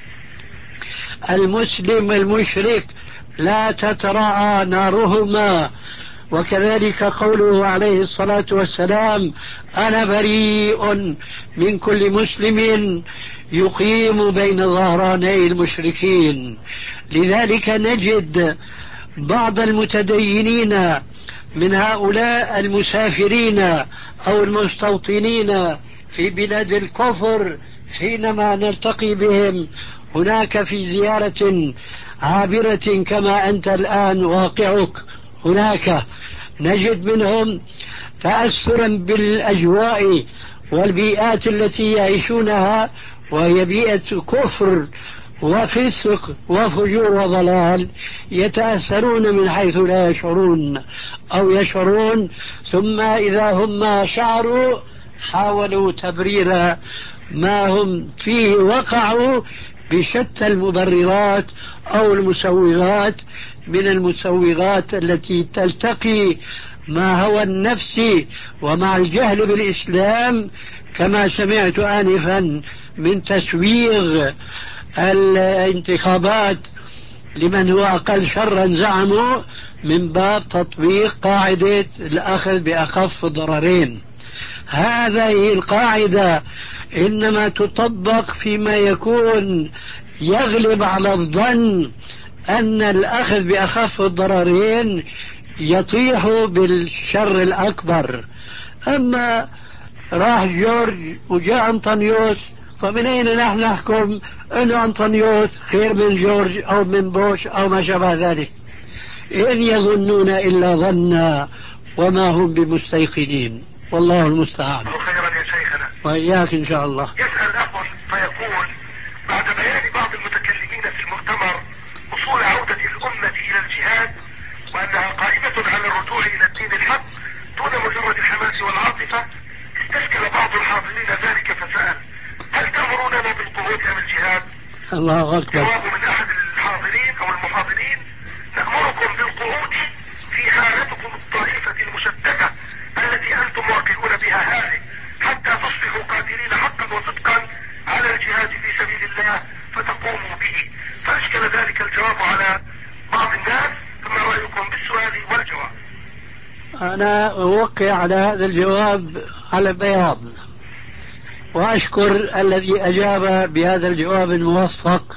المسلم المشرك لا تتراءى نارهما. وكذلك قوله عليه الصلاة والسلام: أنا بريء من كل مسلم يقيم بين ظهراني المشركين. لذلك نجد بعض المتدينين من هؤلاء المسافرين أو المستوطنين في بلاد الكفر حينما نلتقي بهم هناك في زيارة عابرة كما أنت الآن واقعك هناك، نجد منهم تأثرا بالأجواء والبيئات التي يعيشونها، وهي بيئة كفر وفسق وفجور وضلال، يتأثرون من حيث لا يشعرون أو يشعرون، ثم إذا هم شعروا حاولوا تبرير ما هم فيه، وقعوا بشتى المبررات أو المسوغات من المسوغات التي تلتقي مع هوى النفس ومع الجهل بالإسلام، كما سمعت آنفا من تسويغ الانتخابات لمن هو أقل شرا زعموا من باب تطبيق قاعدة الأخذ بأخف الضررين. هذه القاعدة إنما تطبق فيما يكون يغلب على الظن أن الأخذ بأخف الضررين يطيح بالشر الأكبر. أما راح جورج وجاء أنطونيوس، فمن أين نحن نحكم أن أنطونيوس خير من جورج أو من بوش أو ما شابه ذلك؟ إن يظنون إلا ظنا وما هم بمستيقنين، والله المستعان. خيرا يا شيخنا وإياك إن شاء الله. يسأل أخ فيقول: بعد بيان بعض المتكلمين في المؤتمر وصول عودة الأمة إلى الجهاد وأنها قائمة على الرجوع إلى الدين الحق دون مجرد الحماس والعاطفة، استشكل بعض الحاضرين ذلك فسأل: هل تأمروننا بالقعود أم الجهاد؟ الله أكبر. جواب من أحد الحاضرين أو المحاضرين: نأمركم بالقعود في حالتكم الطائفة المشتتة التي أنتم واقعون بها هذه، حتى تصبحوا قادرين حقا وصدقا على الجهاد في سبيل الله فتقوموا به. فأشكل ذلك الجواب على بعض الناس، فما رأيكم بالسؤال والجواب؟ أنا أوقع على هذا الجواب على بياض، وأشكر الذي أجاب بهذا الجواب الموفق.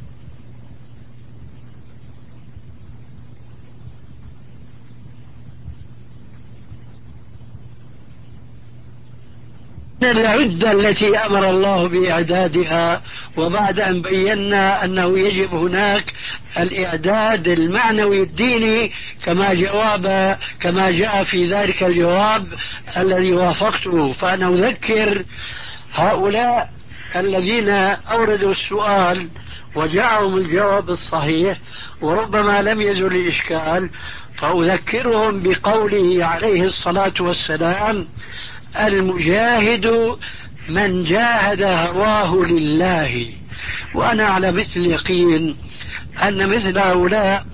العدة التي أمر الله بإعدادها، وبعد أن بينا أنه يجب هناك الإعداد المعنوي الديني كما جواب كما جاء في ذلك الجواب الذي وافقته، فأنا أذكر هؤلاء الذين أوردوا السؤال وجاءهم الجواب الصحيح وربما لم يزل الإشكال، فأذكرهم بقوله عليه الصلاة والسلام: المجاهد من جاهد هواه لله. وأنا على مثل اليقين أن مثل هؤلاء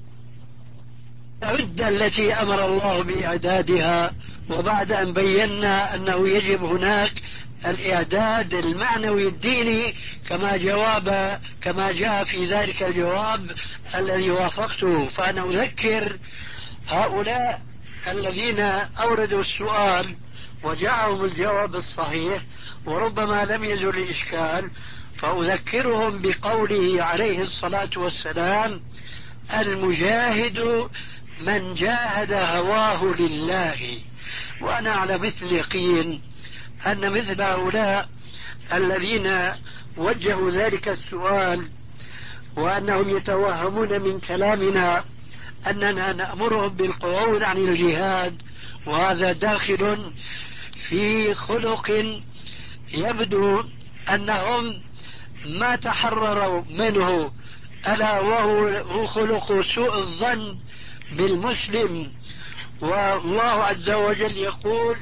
العدة التي أمر الله بإعدادها، وبعد أن بينا أنه يجب هناك الإعداد المعنوي الديني كما جواب كما جاء في ذلك الجواب الذي وافقته. فأنا أذكر هؤلاء الذين أوردوا السؤال وجاءهم الجواب الصحيح وربما لم يزل الإشكال، فأذكرهم بقوله عليه الصلاة والسلام: المجاهد من جاهد هواه لله. وأنا على مثل يقين أن مثل هؤلاء الذين وجهوا ذلك السؤال وأنهم يتوهمون من كلامنا أننا نأمرهم بالقعود عن الجهاد، وهذا داخل في خلق يبدو أنهم ما تحرروا منه، ألا وهو خلق سوء الظن بالمسلم. والله عز وجل يقول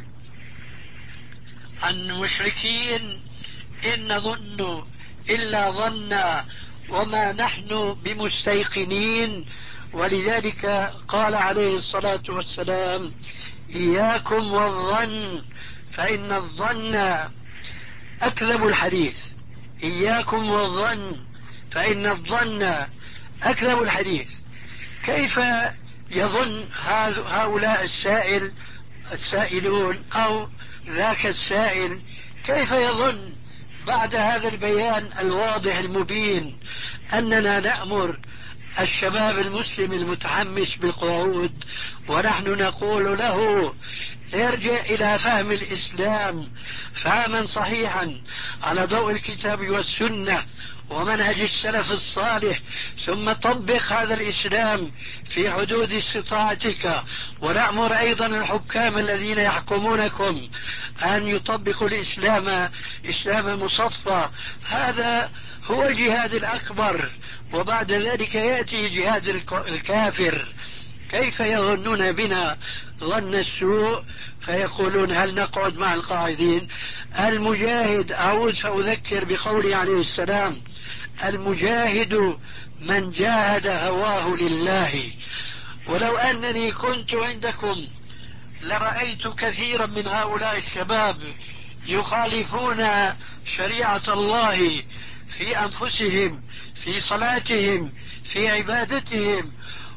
عن المشركين: إن نظن إلا ظنا وما نحن بمستيقنين. ولذلك قال عليه الصلاة والسلام: إياكم والظن فإن الظن أكذب الحديث. إياكم والظن فإن الظن أكذب الحديث. كيف يظن هؤلاء السائل السائلون أو ذاك السائل، كيف يظن بعد هذا البيان الواضح المبين أننا نأمر الشباب المسلم المتحمس بالقعود، ونحن نقول له: ارجع إلى فهم الإسلام فهما صحيحا على ضوء الكتاب والسنة ومنهج السلف الصالح، ثم طبق هذا الإسلام في حدود استطاعتك. ونأمر أيضا الحكام الذين يحكمونكم أن يطبقوا الإسلام إسلام مصفى. هذا هو الجهاد الأكبر، وبعد ذلك يأتي جهاد الكافر. كيف يظنون بنا ظن السوء فيقولون: هل نقعد مع القاعدين؟ المجاهد، أعود فأذكر بقوله عليه السلام: المجاهد من جاهد هواه لله. ولو أنني كنت عندكم لرأيت كثيرا من هؤلاء الشباب يخالفون شريعة الله في أنفسهم، في صلاتهم، في عبادتهم.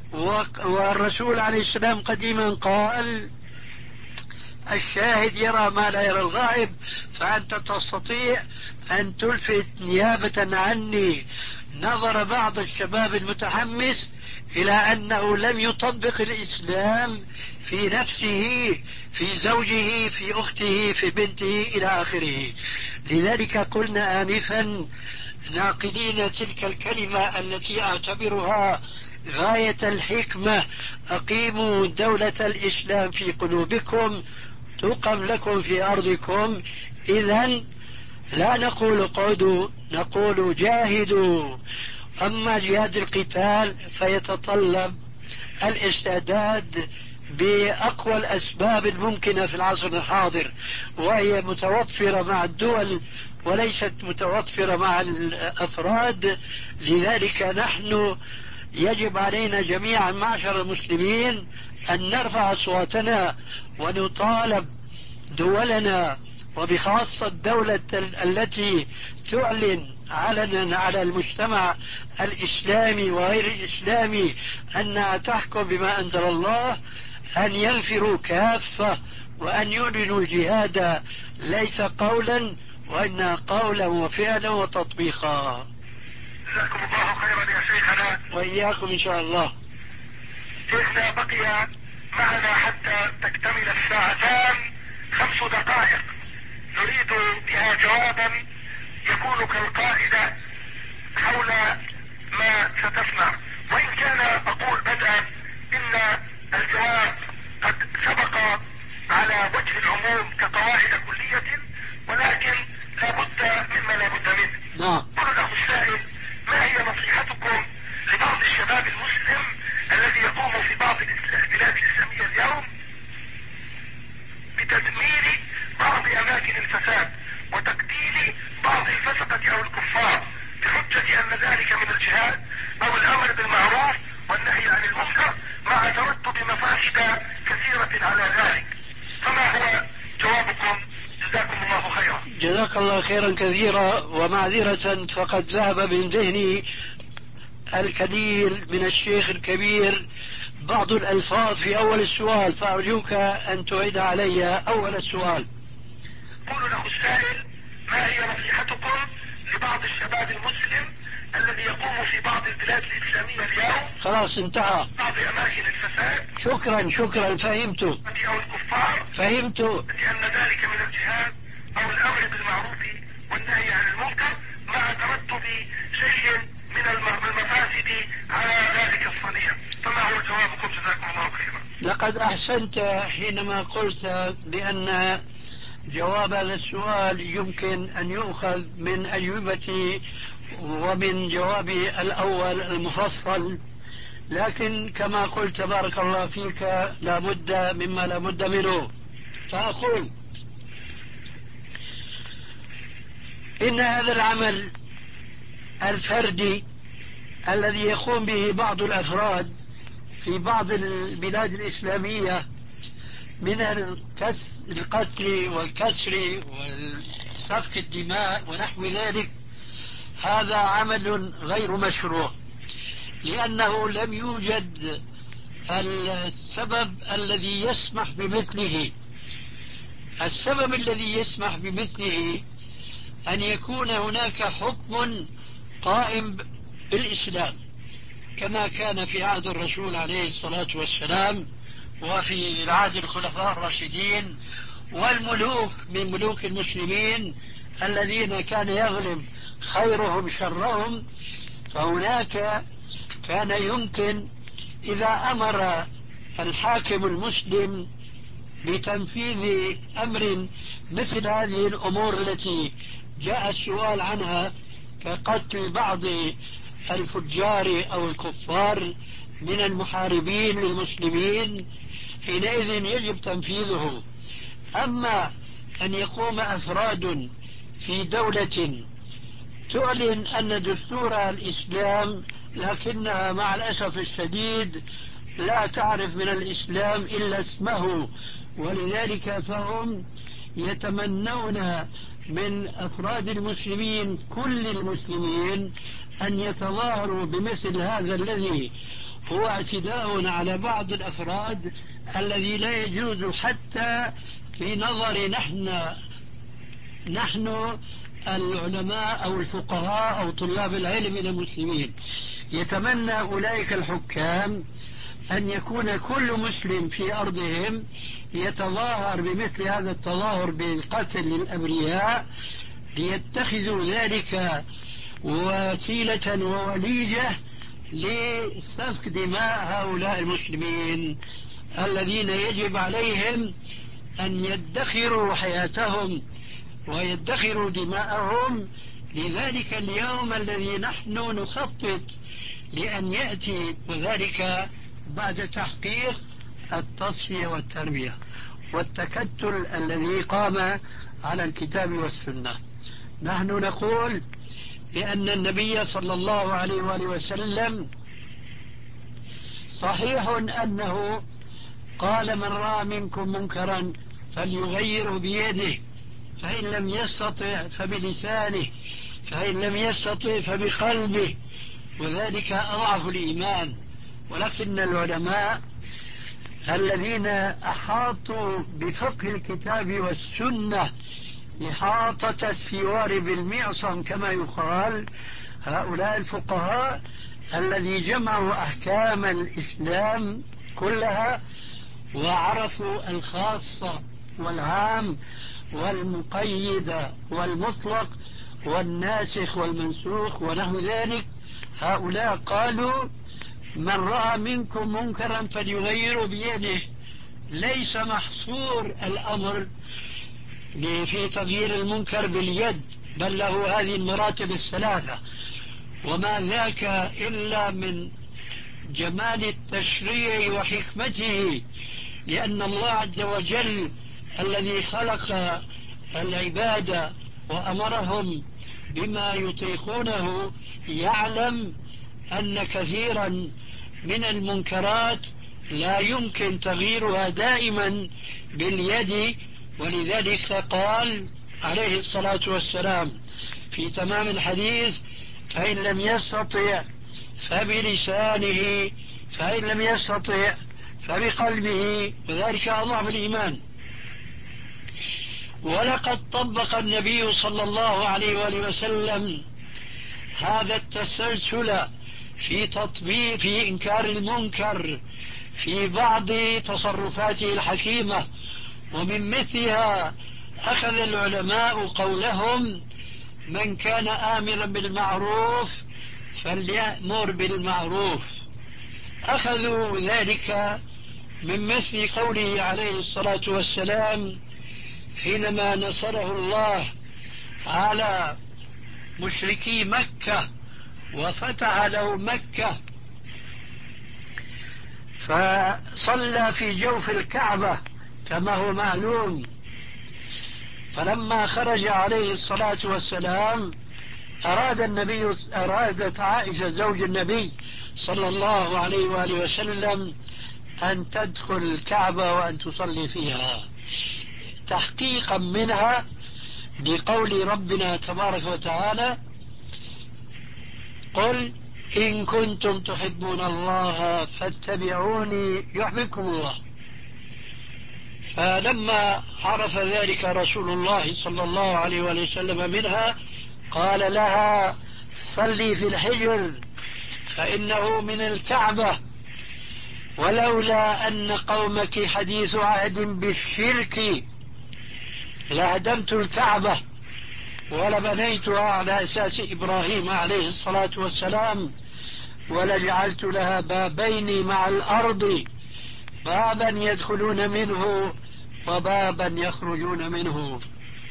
والرسول عليه السلام قديما قال: الشاهد يرى ما لا يرى الغائب. فأنت تستطيع أن تلفت نيابة عني نظر بعض الشباب المتحمس إلى أنه لم يطبق الإسلام في نفسه، في زوجه، في أخته، في بنته، إلى آخره. لذلك قلنا آنفا ناقلين تلك الكلمة التي أعتبرها غاية الحكمة: أقيموا دولة الإسلام في قلوبكم تقم لكم في أرضكم. إذن لا نقول اقعدوا، نقول جاهدوا. أما جهاد القتال فيتطلب الاستعداد بأقوى الأسباب الممكنة في العصر الحاضر، وهي متوفرة مع الدول وليست متوفرة مع الأفراد. لذلك نحن يجب علينا جميعا معشر المسلمين أن نرفع أصواتنا ونطالب دولنا، وبخاصة الدولة التي تعلن علنا على المجتمع الإسلامي وغير الإسلامي أنها تحكم بما أنزل الله، أن ينفروا كافة وأن يعلنوا الجهاد ليس قولا وإنما قولا وفعلا وتطبيقا. جزاكم الله خيرا يا شيخنا. وإياكم إن شاء الله. شيخنا بقي معنا حتى تكتمل الساعتان خمس دقائق نريد بها جوابا يكون كالقاعدة حول ما ستسمع، وإن كان أقول بدءا إن الجواب قد سبق على وجه العموم كقواعد كلية، ولكن لا بد مما لا بد منه. نعم. قل له السائل: ما هي نصيحتكم لبعض الشباب المسلم الذي يقوم في بعض البلاد الإسلامية اليوم بتدمير بعض أماكن الفساد وتقتيل بعض الفسقة أو الكفار بحجة أن ذلك من الجهاد أو الأمر بالمعروف والنهي عن المنكر، مع ترتب مفاسد كثيرة على ذلك؟ فما هو جوابكم؟ جزاكم الله خيرا. جزاك الله خيرا كثيرا، ومعذرة فقد ذهب من ذهني الكثير من الشيخ الكبير بعض الألفاظ في أول السؤال، فأرجوك أن تعيد علي أول السؤال. قولوا له السائل: ما هي نصيحتكم لبعض الشباب المسلم الذي يقوم في بعض البلاد الإسلامية اليوم؟ خلاص انتهى. بعض أماكن الفساد. شكرا شكرا فهمت. أو الكفار. فهمت. لأن ذلك من الجهاد أو الأمر بالمعروف والنهي عن المنكر مع ترتب شيء من المفاسد على ذلك الصنيع. فما هو جوابكم؟ جزاكم الله خيرا. لقد أحسنت حينما قلت بأن جواب هذا السؤال يمكن أن يؤخذ من أجوبتي ومن جوابي الأول المفصل، لكن كما قلت بارك الله فيك لا بد مما لا بد منه. فأقول إن هذا العمل الفردي الذي يقوم به بعض الأفراد في بعض البلاد الإسلامية من القتل والكسر وسفك الدماء ونحو ذلك، هذا عمل غير مشروع، لأنه لم يوجد السبب الذي يسمح بمثله. السبب الذي يسمح بمثله أن يكون هناك حكم قائم بالإسلام كما كان في عهد الرسول عليه الصلاة والسلام وفي عهد الخلفاء الراشدين والملوك من ملوك المسلمين الذين كان يغلب خيرهم شرهم. فهناك كان يمكن إذا أمر الحاكم المسلم بتنفيذ أمر مثل هذه الأمور التي جاء السؤال عنها كقتل بعض الفجار أو الكفار من المحاربين للمسلمين، حينئذ يجب تنفيذه. أما أن يقوم أفراد في دولة تعلن أن دستورها الإسلام لكنها مع الأسف الشديد لا تعرف من الإسلام إلا اسمه، ولذلك فهم يتمنون من أفراد المسلمين كل المسلمين أن يتظاهروا بمثل هذا الذي هو اعتداء على بعض الأفراد الذي لا يجوز حتى في نظر نحن نحن العلماء أو الفقهاء أو طلاب العلم من المسلمين. يتمنى أولئك الحكام أن يكون كل مسلم في أرضهم يتظاهر بمثل هذا التظاهر بالقتل للأبرياء، ليتخذوا ذلك وسيلة ووليجة لسفك دماء هؤلاء المسلمين الذين يجب عليهم أن يدخروا حياتهم ويدخروا دماءهم لذلك اليوم الذي نحن نخطط لأن يأتي، وذلك بعد تحقيق التصفية والتربية والتكتل الذي قام على الكتاب والسنة. نحن نقول بأن النبي صلى الله عليه وآله وسلم صحيح أنه قال: من رأى منكم منكرا فليغيره بيده، فإن لم يستطع فبلسانه، فإن لم يستطع فبقلبه، وذلك أضعف الإيمان. ولكن العلماء الذين أحاطوا بفقه الكتاب والسنة إحاطة السوار بالمعصم كما يقال، هؤلاء الفقهاء الذي جمعوا أحكام الإسلام كلها وعرفوا الخاصة والعام والمقيد والمطلق والناسخ والمنسوخ ونحو ذلك، هؤلاء قالوا: من رأى منكم منكرا فليغيره بيده. ليس محصور الأمر في تغيير المنكر باليد، بل له هذه المراتب الثلاثة، وما ذاك إلا من جمال التشريع وحكمته، لأن الله عز وجل الذي خلق العباد وأمرهم بما يطيقونه يعلم أن كثيرا من المنكرات لا يمكن تغييرها دائما باليد، ولذلك قال: عليه الصلاة والسلام في تمام الحديث: فإن لم يستطع فبلسانه، فإن لم يستطع فبقلبه، وذلك أضعف الإيمان. ولقد طبق النبي صلى الله عليه وآله وسلم هذا التسلسل في تطبيق في إنكار المنكر في بعض تصرفاته الحكيمة، ومن مثلها أخذ العلماء قولهم: من كان آمرا بالمعروف فليأمر بالمعروف. أخذوا ذلك من مثل قوله عليه الصلاة والسلام حينما نصره الله على مشركي مكة وفتح له مكة، فصلى في جوف الكعبة كما هو معلوم. فلما خرج عليه الصلاة والسلام أراد النبي أرادت عائشة زوج النبي صلى الله عليه وآله وسلم أن تدخل الكعبة وأن تصلي فيها، تحقيقا منها لقول ربنا تبارك وتعالى: قل إن كنتم تحبون الله فاتبعوني يحببكم الله. فلما عرف ذلك رسول الله صلى الله عليه وسلم منها قال لها: صلي في الحجر فإنه من الكعبة، ولولا أن قومك حديث عهد بالشرك لهدمت الكعبة ولبنيتها على أساس إبراهيم عليه الصلاة والسلام، ولجعلت لها بابين مع الأرض، بابا يدخلون منه وبابا يخرجون منه.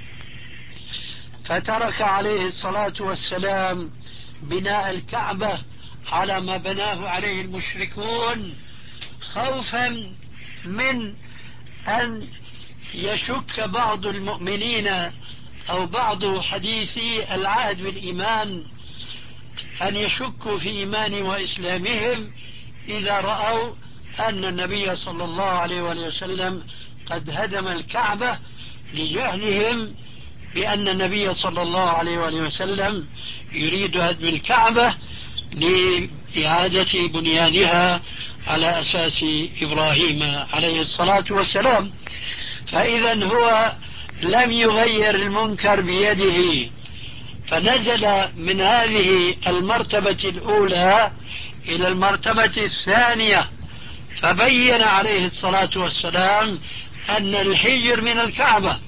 فترك عليه الصلاة والسلام بناء الكعبة على ما بناه عليه المشركون، خوفا من أن يشك بعض المؤمنين أو بعض حديثي العهد بالإيمان أن يشكوا في إيمان وإسلامهم إذا رأوا أن النبي صلى الله عليه وسلم قد هدم الكعبة، لجهلهم بأن النبي صلى الله عليه وسلم يريد هدم الكعبة لإعادة بنيانها على أساس إبراهيم عليه الصلاة والسلام. فإذا هو لم يغير المنكر بيده، فنزل من هذه المرتبة الأولى إلى المرتبة الثانية، فبين عليه الصلاة والسلام أن الحجر من الكعبة،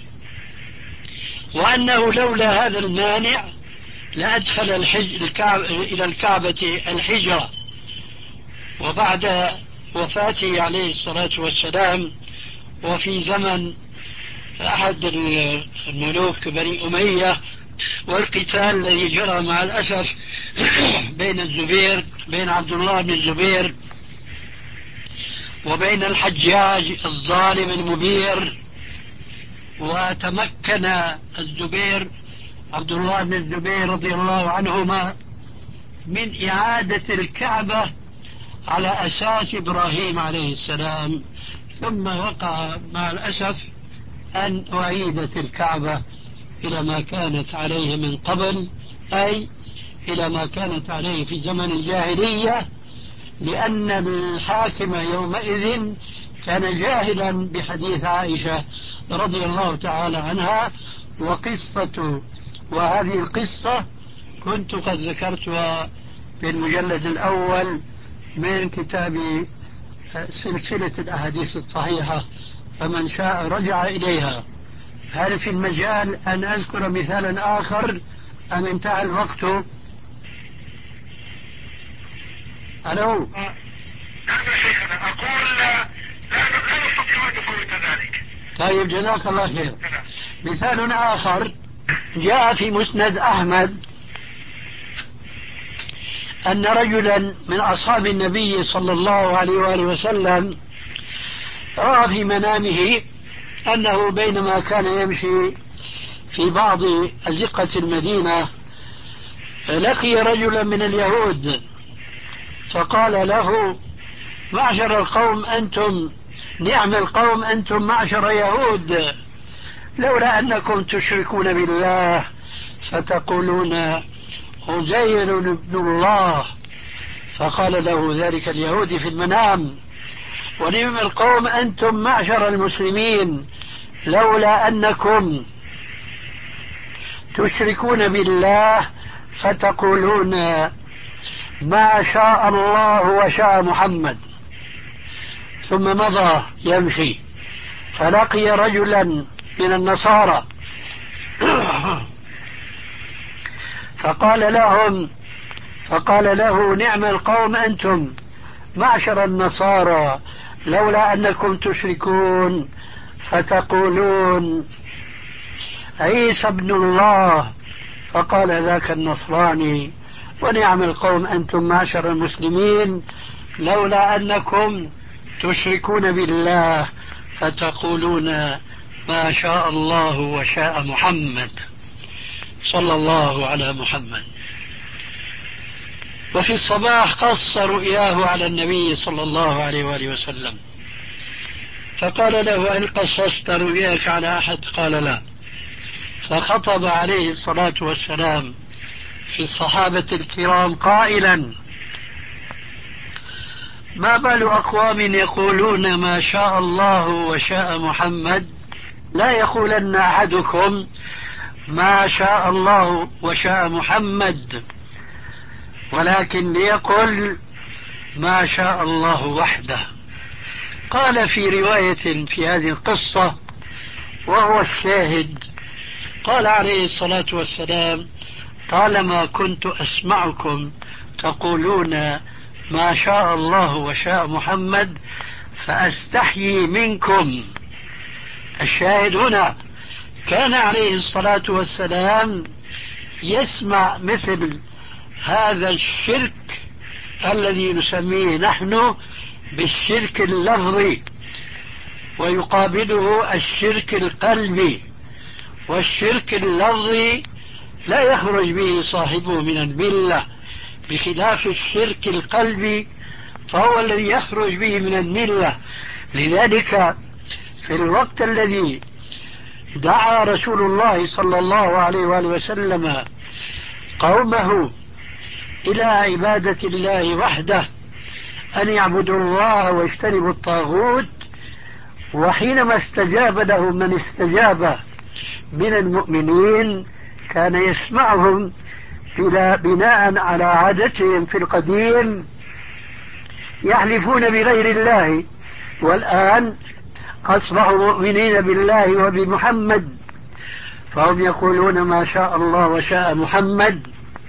وأنه لولا هذا المانع لأدخل الحج الكعبة إلى الكعبة الحجرة. وبعد وفاته عليه الصلاة والسلام وفي زمن أحد الملوك بني أمية والقتال الذي جرى مع الأسف بين الزبير بين عبد الله بن الزبير وبين الحجاج الظالم المبير، وتمكن الزبير عبد الله بن الزبير رضي الله عنهما من إعادة الكعبة على أساس إبراهيم عليه السلام، ثم وقع مع الأسف أن أعيدت الكعبة إلى ما كانت عليه من قبل، أي إلى ما كانت عليه في زمن الجاهلية، لأن الحاكم يومئذ كان جاهلا بحديث عائشة رضي الله تعالى عنها. وقصة وهذه القصة كنت قد ذكرتها في المجلد الأول من كتاب سلسلة الأحاديث الصحيحة، فمن شاء رجع إليها. هل في المجال أن أذكر مثالا آخر أم انتهى الوقت؟ ألو؟ نعم يا شيخنا، أقول لا لا نستطيع أن نفوت ذلك. طيب جزاك الله خير. مثال آخر جاء في مسند أحمد أن رجلا من أصحاب النبي صلى الله عليه وآله وسلم رأى في منامه أنه بينما كان يمشي في بعض أزقة المدينة لقي رجلا من اليهود، فقال له: معشر القوم أنتم، نعم القوم أنتم معشر يهود، لولا أنكم تشركون بالله فتقولون عزير ابن الله. فقال له ذلك اليهودي في المنام: ونعم القوم أنتم معشر المسلمين لولا أنكم تشركون بالله فتقولون ما شاء الله وشاء محمد. ثم مضى يمشي فلقي رجلا من النصارى فقال لهم فقال له: نعم القوم أنتم معشر النصارى لولا أنكم تشركون فتقولون عيسى ابن الله. فقال ذاك النصراني: ونعم القوم أنتم معشر المسلمين لولا أنكم تشركون بالله فتقولون ما شاء الله وشاء محمد صلى الله على محمد. وفي الصباح قص رؤياه على النبي صلى الله عليه وآله وسلم، فقال له: هل قصصت رؤياك على أحد؟ قال: لا. فخطب عليه الصلاة والسلام في الصحابة الكرام قائلا: ما بال أقوام يقولون ما شاء الله وشاء محمد، لا يقولن أحدكم ما شاء الله وشاء محمد، ولكن ليقل ما شاء الله وحده. قال في رواية في هذه القصة وهو الشاهد، قال عليه الصلاة والسلام: طالما كنت أسمعكم تقولون ما شاء الله وشاء محمد فأستحيي منكم. الشاهد هنا كان عليه الصلاة والسلام يسمع مثل هذا الشرك الذي نسميه نحن بالشرك اللفظي، ويقابله الشرك القلبي. والشرك اللفظي لا يخرج به صاحبه من الملة، بخلاف الشرك القلبي فهو الذي يخرج به من الملة. لذلك في الوقت الذي دعا رسول الله صلى الله عليه وآله وسلم قومه إلى عبادة الله وحده، أن يعبدوا الله واجتنبوا الطاغوت، وحينما استجاب له من استجاب من المؤمنين كان يسمعهم إلى بناء على عادتهم في القديم يحلفون بغير الله، والآن أصبحوا مؤمنين بالله وبمحمد فهم يقولون ما شاء الله وشاء محمد،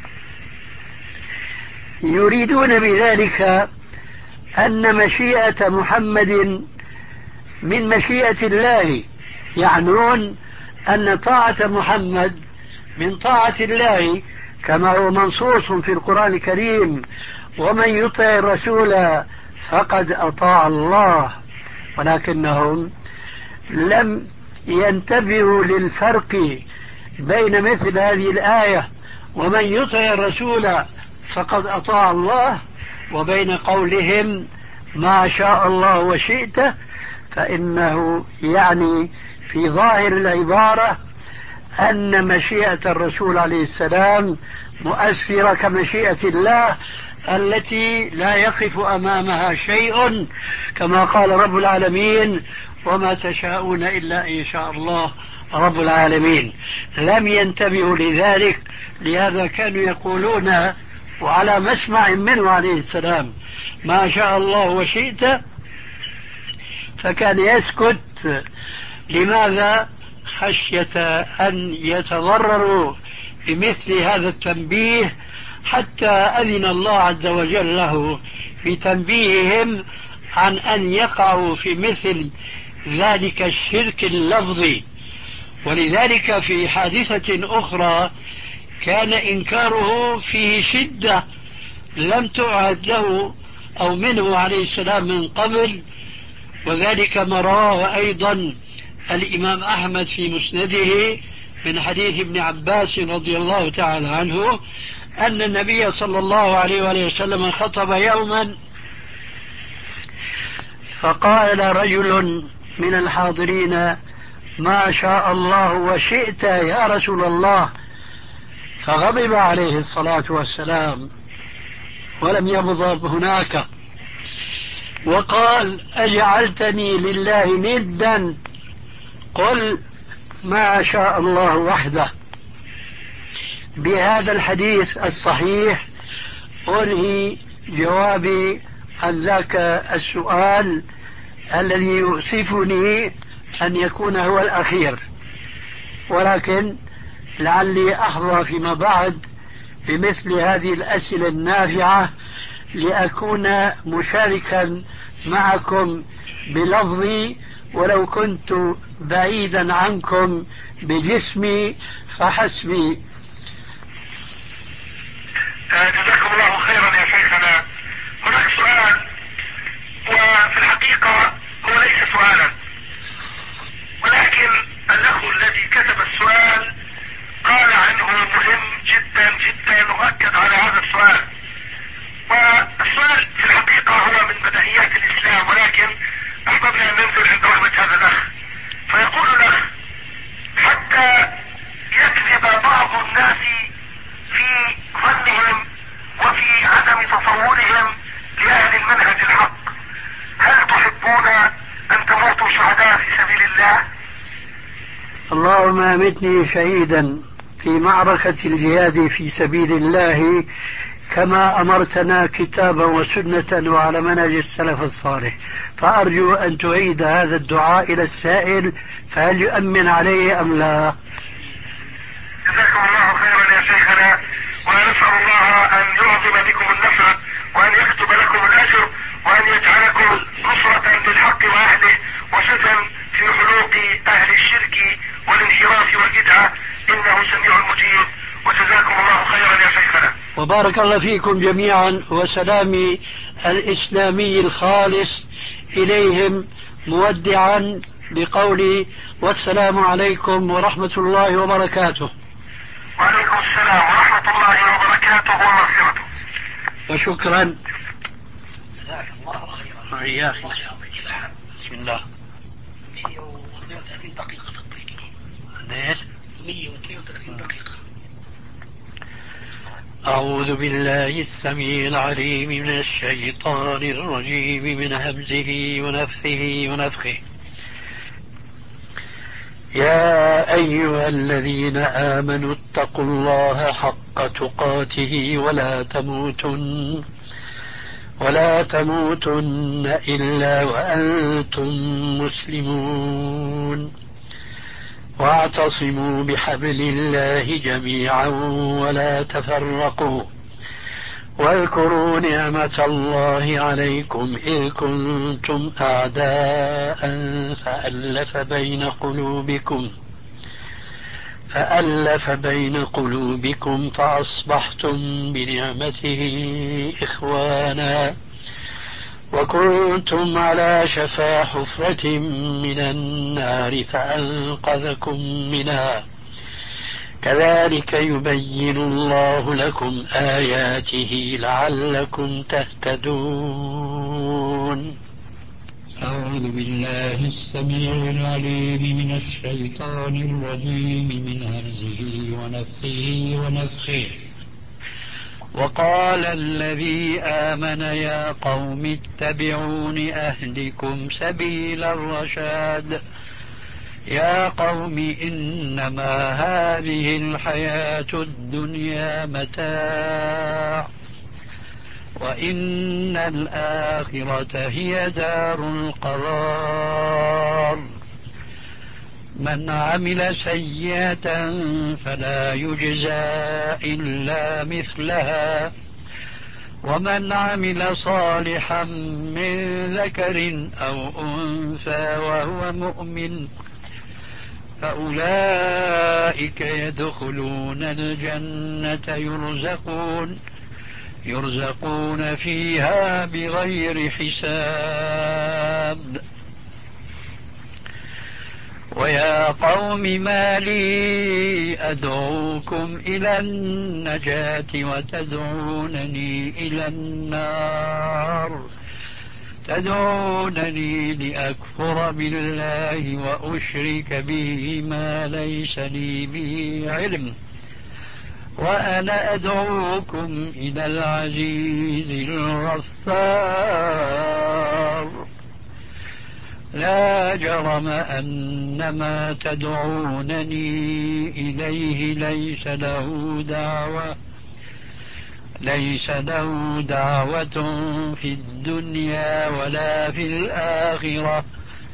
يريدون بذلك أن مشيئة محمد من مشيئة الله، يعنون أن طاعة محمد من طاعة الله، كما هو منصوص في القرآن الكريم: ومن يطع الرسول فقد أطاع الله. ولكنهم لم ينتبهوا للفرق بين مثل هذه الآية ومن يطع الرسول فقد أطاع الله وبين قولهم ما شاء الله وشئت، فإنه يعني في ظاهر العبارة أن مشيئة الرسول عليه السلام مؤثرة كمشيئة الله التي لا يقف أمامها شيء، كما قال رب العالمين: وما تشاءون إلا إن شاء الله رب العالمين. لم ينتبهوا لذلك، لهذا كانوا يقولون وعلى مسمع منه عليه السلام ما شاء الله وشئت، فكان يسكت. لماذا؟ خشية أن يتضرروا بمثل هذا التنبيه، حتى أذن الله عز وجل له بتنبيههم عن أن يقعوا في مثل ذلك الشرك اللفظي. ولذلك في حادثة أخرى كان إنكاره فيه شدة لم تعهد له أو منه عليه السلام من قبل، وذلك ما رواه أيضا الإمام أحمد في مسنده من حديث ابن عباس رضي الله تعالى عنه أن النبي صلى الله عليه وآله وسلم خطب يوما فقال رجل من الحاضرين: ما شاء الله وشئت يا رسول الله، فغضب عليه الصلاة والسلام ولم يغضب هناك، وقال أجعلتني لله ندا؟ قل ما شاء الله وحده. بهذا الحديث الصحيح أنهي جوابي عن ذاك السؤال الذي يؤسفني أن يكون هو الأخير، ولكن لعلي أحظى فيما بعد بمثل هذه الأسئلة النافعة لأكون مشاركا معكم بلفظي ولو كنت بعيدا عنكم بجسمي فحسبي. جزاكم الله خيرا يا شيخنا. هناك سؤال، وفي الحقيقة هو ليس سؤالا، ولكن الأخ الذي كتب السؤال قال عنه مهم جدا جدا وأكد على هذا السؤال. والسؤال في الحقيقة هو من بديهيات الإسلام، ولكن أحببنا أن ننزل عند رحمة هذا الأخ. فيقول الأخ: حتى يكذب بعض الناس في ظنهم وفي عدم تصورهم لأهل المنهج الحق، هل تحبون أن تموتوا شهداء في سبيل الله؟ اللهم أمتني شهيدا في معركة الجهاد في سبيل الله كما أمرتنا كتابا وسنة وعلى منهج السلف الصالح. فأرجو أن تعيد هذا الدعاء إلى السائل، فهل يؤمن عليه أم لا؟ جزاكم الله خيرا يا شيخنا، ونسأل الله أن يعظم بكم النفع وأن يكتب لكم الأجر وأن يجعلكم نصرة للحق وأهله وشفا في حلوق أهل الشرك والانحراف والبدعة، إنه سميع مجيب. وجزاكم الله خيرا يا شيخنا، وبارك الله فيكم جميعا، وسلامي الإسلامي الخالص إليهم مودعا بقولي والسلام عليكم ورحمة الله وبركاته. وعليكم السلام ورحمة الله وبركاته ومغفرته. وشكرا. جزاك الله خيرا. وإياك. بسم الله. مئة واثنين وثلاثين دقيقة تطبيقي. ليش؟ مئة واثنين وثلاثين دقيقة. أعوذ بالله السميع العليم من الشيطان الرجيم من همزه ونفثه ونفخه. يا أيها الذين آمنوا اتقوا الله حق تقاته ولا تموتن ولا تموتن إلا وأنتم مسلمون، واعتصموا بحبل الله جميعا ولا تفرقوا، واذكروا نعمة الله عليكم إذ كنتم أعداء فألف بين قلوبكم فألف بين قلوبكم فأصبحتم بنعمته إخوانا، وكنتم على شفا حفرة من النار فأنقذكم منها، كذلك يبين الله لكم آياته لعلكم تهتدون. أعوذ بالله السميع العليم من الشيطان الرجيم من همزه ونفخه ونفخه. وقال الذي آمن يا قوم اتبعون أهدكم سبيل الرشاد. يا قوم إنما هذه الحياة الدنيا متاع وإن الآخرة هي دار القرار. من عمل سيئة فلا يجزى إلا مثلها ومن عمل صالحا من ذكر أو أنثى وهو مؤمن فأولئك يدخلون الجنة يرزقون يرزقون فيها بغير حساب. ويا قوم ما لي أدعوكم إلى النجاة وتدعونني إلى النار تدعونني لأكفر أكفر بالله وأشرك به ما ليس لي به علم، وأنا أدعوكم إلى العزيز الغفار. لا جرم أن ما تدعونني إليه ليس له دعوة ليس له دعوة في الدنيا ولا في الآخرة،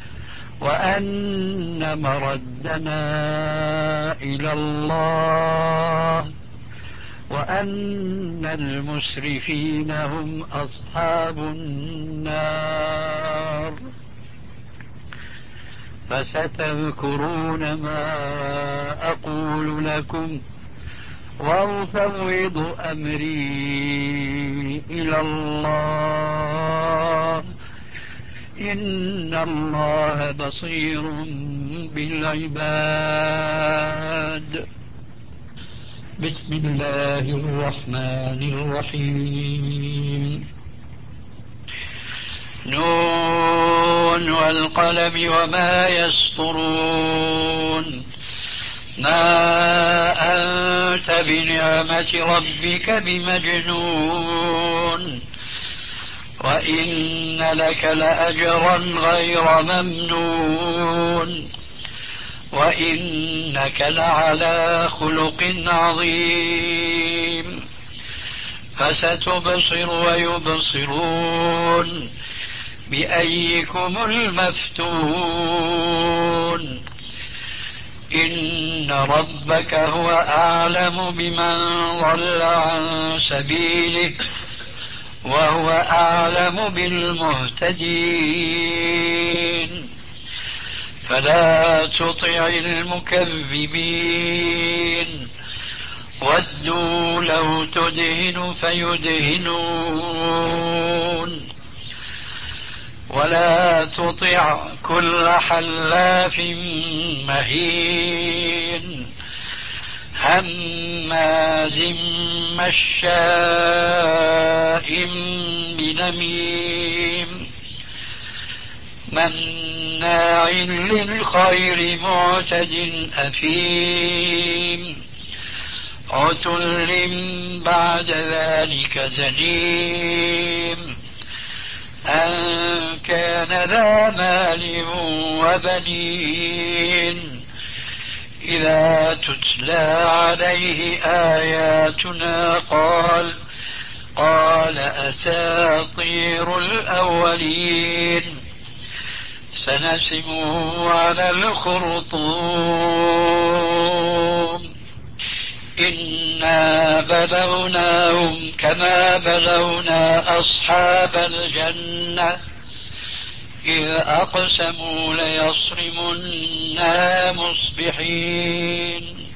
وأن مردنا إلى الله، وأن المسرفين هم أصحاب النار. فستذكرون ما أقول لكم، وأفوض أمري إلى الله، إن الله بصير بالعباد. بسم الله الرحمن الرحيم. نون والقلم وما يسطرون. ما أنت بنعمة ربك بمجنون، وإن لك لأجرا غير ممنون، وإنك لعلى خلق عظيم. فستبصر ويبصرون بأيكم المفتون. إن ربك هو أعلم بمن ضل عن سبيله، وهو أعلم بالمهتدين. فلا تطع المكذبين، ودوا لو تدهن فيدهنون. ولا تطع كل حلاف مهين، هماز مشاء بنميم، مناع للخير معتد أثيم، عتل بعد ذلك زنيم، أن كان ذا مال وبنين. إذا تتلى عليه آياتنا قال قال أساطير الأولين، سنسمه على الخرطوم. إنا بلوناهم كما بلونا أصحاب الجنة إذ أقسموا ليصرمنها مصبحين.